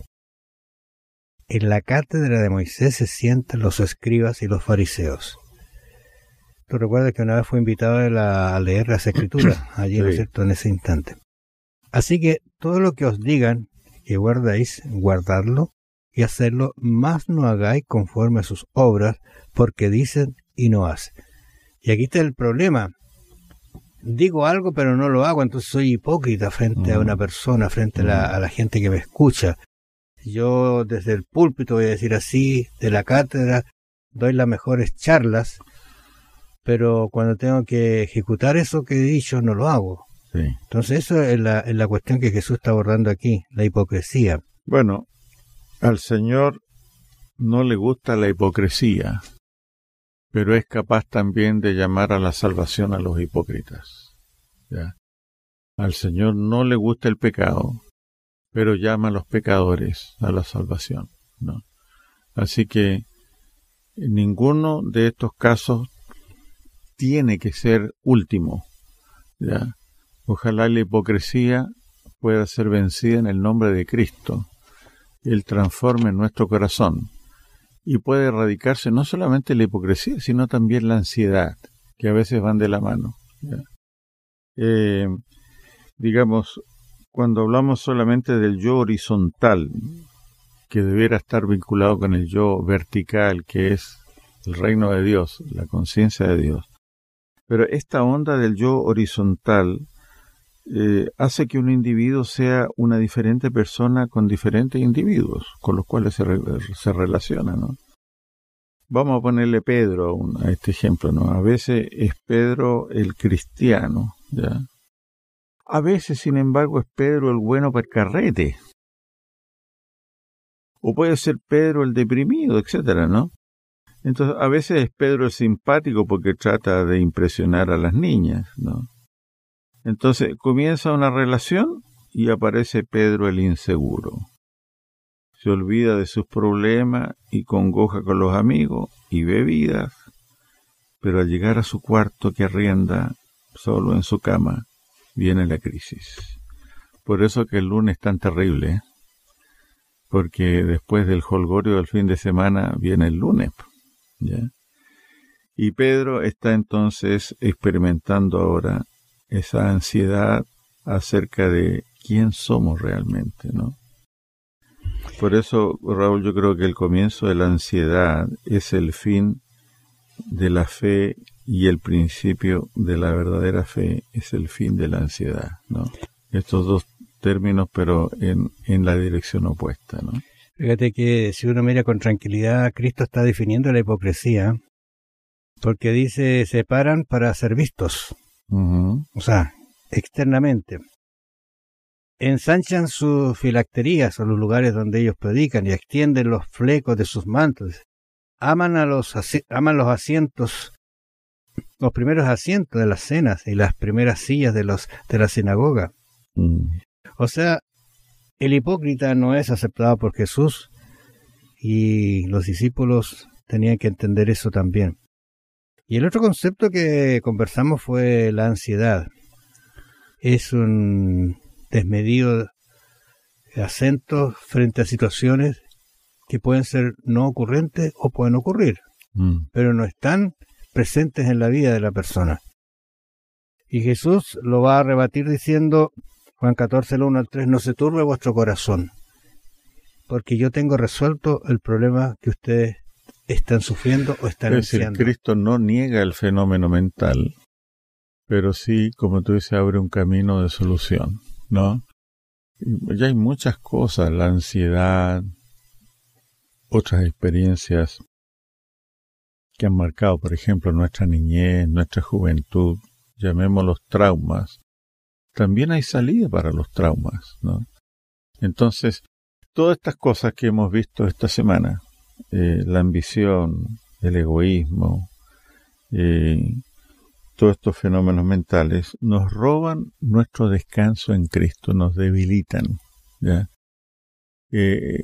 en la cátedra de Moisés se sientan los escribas y los fariseos. Tú recuerdas que una vez fue invitado a, la, a leer las escrituras, allí, sí. ¿No es cierto?, en ese instante. Así que todo lo que os digan que guardáis, guardadlo y hacerlo, más no hagáis conforme a sus obras, porque dicen y no hacen. Y aquí está el problema. Digo algo pero no lo hago, entonces soy hipócrita frente mm. a una persona, frente mm. a, la, a la gente que me escucha. Yo desde el púlpito, voy a decir así, de la cátedra, doy las mejores charlas, pero cuando tengo que ejecutar eso que he dicho, no lo hago. Sí. Entonces eso es la, es la cuestión que Jesús está abordando aquí, la hipocresía. Bueno, al Señor no le gusta la hipocresía, pero es capaz también de llamar a la salvación a los hipócritas, ¿ya? Al Señor no le gusta el pecado, pero llama a los pecadores a la salvación, ¿no? Así que ninguno de estos casos tiene que ser último, ¿ya? Ojalá la hipocresía pueda ser vencida en el nombre de Cristo. Él transforme nuestro corazón y puede erradicarse no solamente la hipocresía, sino también la ansiedad, que a veces van de la mano, ¿ya? Eh, digamos, cuando hablamos solamente del yo horizontal, que debiera estar vinculado con el yo vertical, que es el reino de Dios, la conciencia de Dios. Pero esta onda del yo horizontal eh, hace que un individuo sea una diferente persona con diferentes individuos, con los cuales se, re, se relaciona, ¿no? Vamos a ponerle Pedro a este ejemplo, ¿no? A veces es Pedro el cristiano, ¿ya? A veces, sin embargo, es Pedro el bueno para el carrete. O puede ser Pedro el deprimido, etcétera, ¿no? Entonces, a veces es Pedro el simpático porque trata de impresionar a las niñas, ¿no? Entonces, comienza una relación y aparece Pedro el inseguro. Se olvida de sus problemas y congoja con los amigos y bebidas, pero al llegar a su cuarto que arrienda, solo en su cama, viene la crisis. Por eso que el lunes es tan terrible, ¿eh? Porque después del jolgorio del fin de semana viene el lunes, ¿ya? Y Pedro está entonces experimentando ahora esa ansiedad acerca de quién somos realmente, ¿no? Por eso, Raúl, yo creo que el comienzo de la ansiedad es el fin de la fe y el principio de la verdadera fe es el fin de la ansiedad, ¿no? Estos dos términos, pero en, en la dirección opuesta, ¿no? Fíjate que si uno mira con tranquilidad, Cristo está definiendo la hipocresía, porque dice, se paran para ser vistos, uh-huh. O sea, externamente. ensanchan sus filacterías o los lugares donde ellos predican y extienden los flecos de sus mantos. Aman a los aman los asientos, los primeros asientos de las cenas y las primeras sillas de los de la sinagoga. Mm. O sea, el hipócrita no es aceptado por Jesús y los discípulos tenían que entender eso también. Y el otro concepto que conversamos fue la ansiedad. Es un desmedido acento frente a situaciones que pueden ser no ocurrentes o pueden ocurrir, mm. pero no están presentes en la vida de la persona. Y Jesús lo va a rebatir diciendo, Juan catorce, uno al tres, no se turbe vuestro corazón, porque yo tengo resuelto el problema que ustedes están sufriendo o están ansiando. Es decir, Cristo no niega el fenómeno mental, pero sí, como tú dices, abre un camino de solución, ¿no? Y ya hay muchas cosas, la ansiedad, otras experiencias que han marcado, por ejemplo, nuestra niñez, nuestra juventud, llamémoslos traumas. También hay salida para los traumas, ¿no? Entonces, todas estas cosas que hemos visto esta semana, eh, la ambición, el egoísmo, eh, todos estos fenómenos mentales, nos roban nuestro descanso en Cristo, nos debilitan, ¿ya? Eh,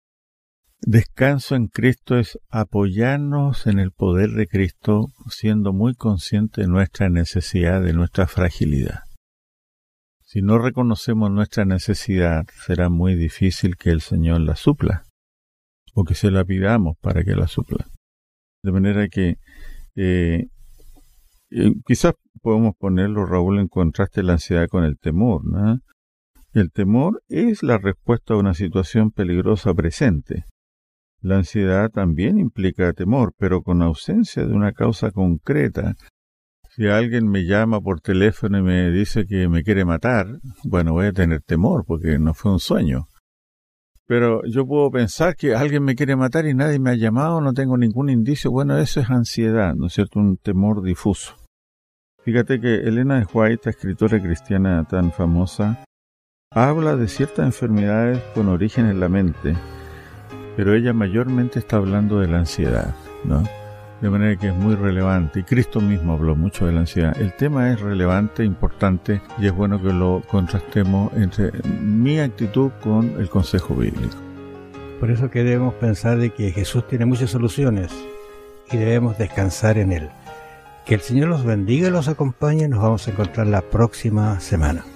descanso en Cristo es apoyarnos en el poder de Cristo, siendo muy consciente de nuestra necesidad, de nuestra fragilidad. Si no reconocemos nuestra necesidad, será muy difícil que el Señor la supla, o que se la pidamos para que la supla. De manera que eh, eh, quizás podemos ponerlo, Raúl, en contraste la ansiedad con el temor, ¿no? El temor es la respuesta a una situación peligrosa presente. La ansiedad también implica temor, pero con ausencia de una causa concreta. Si alguien me llama por teléfono y me dice que me quiere matar, bueno, voy a tener temor porque no fue un sueño. Pero yo puedo pensar que alguien me quiere matar y nadie me ha llamado, no tengo ningún indicio. Bueno, eso es ansiedad, ¿no es cierto? Un temor difuso. Fíjate que Elena de White, escritora cristiana tan famosa, habla de ciertas enfermedades con origen en la mente, pero ella mayormente está hablando de la ansiedad, ¿no? De manera que es muy relevante, y Cristo mismo habló mucho de la ansiedad. El tema es relevante, importante, y es bueno que lo contrastemos entre mi actitud con el consejo bíblico. Por eso que debemos pensar de que Jesús tiene muchas soluciones y debemos descansar en Él. Que el Señor los bendiga y los acompañe. Nos vamos a encontrar la próxima semana.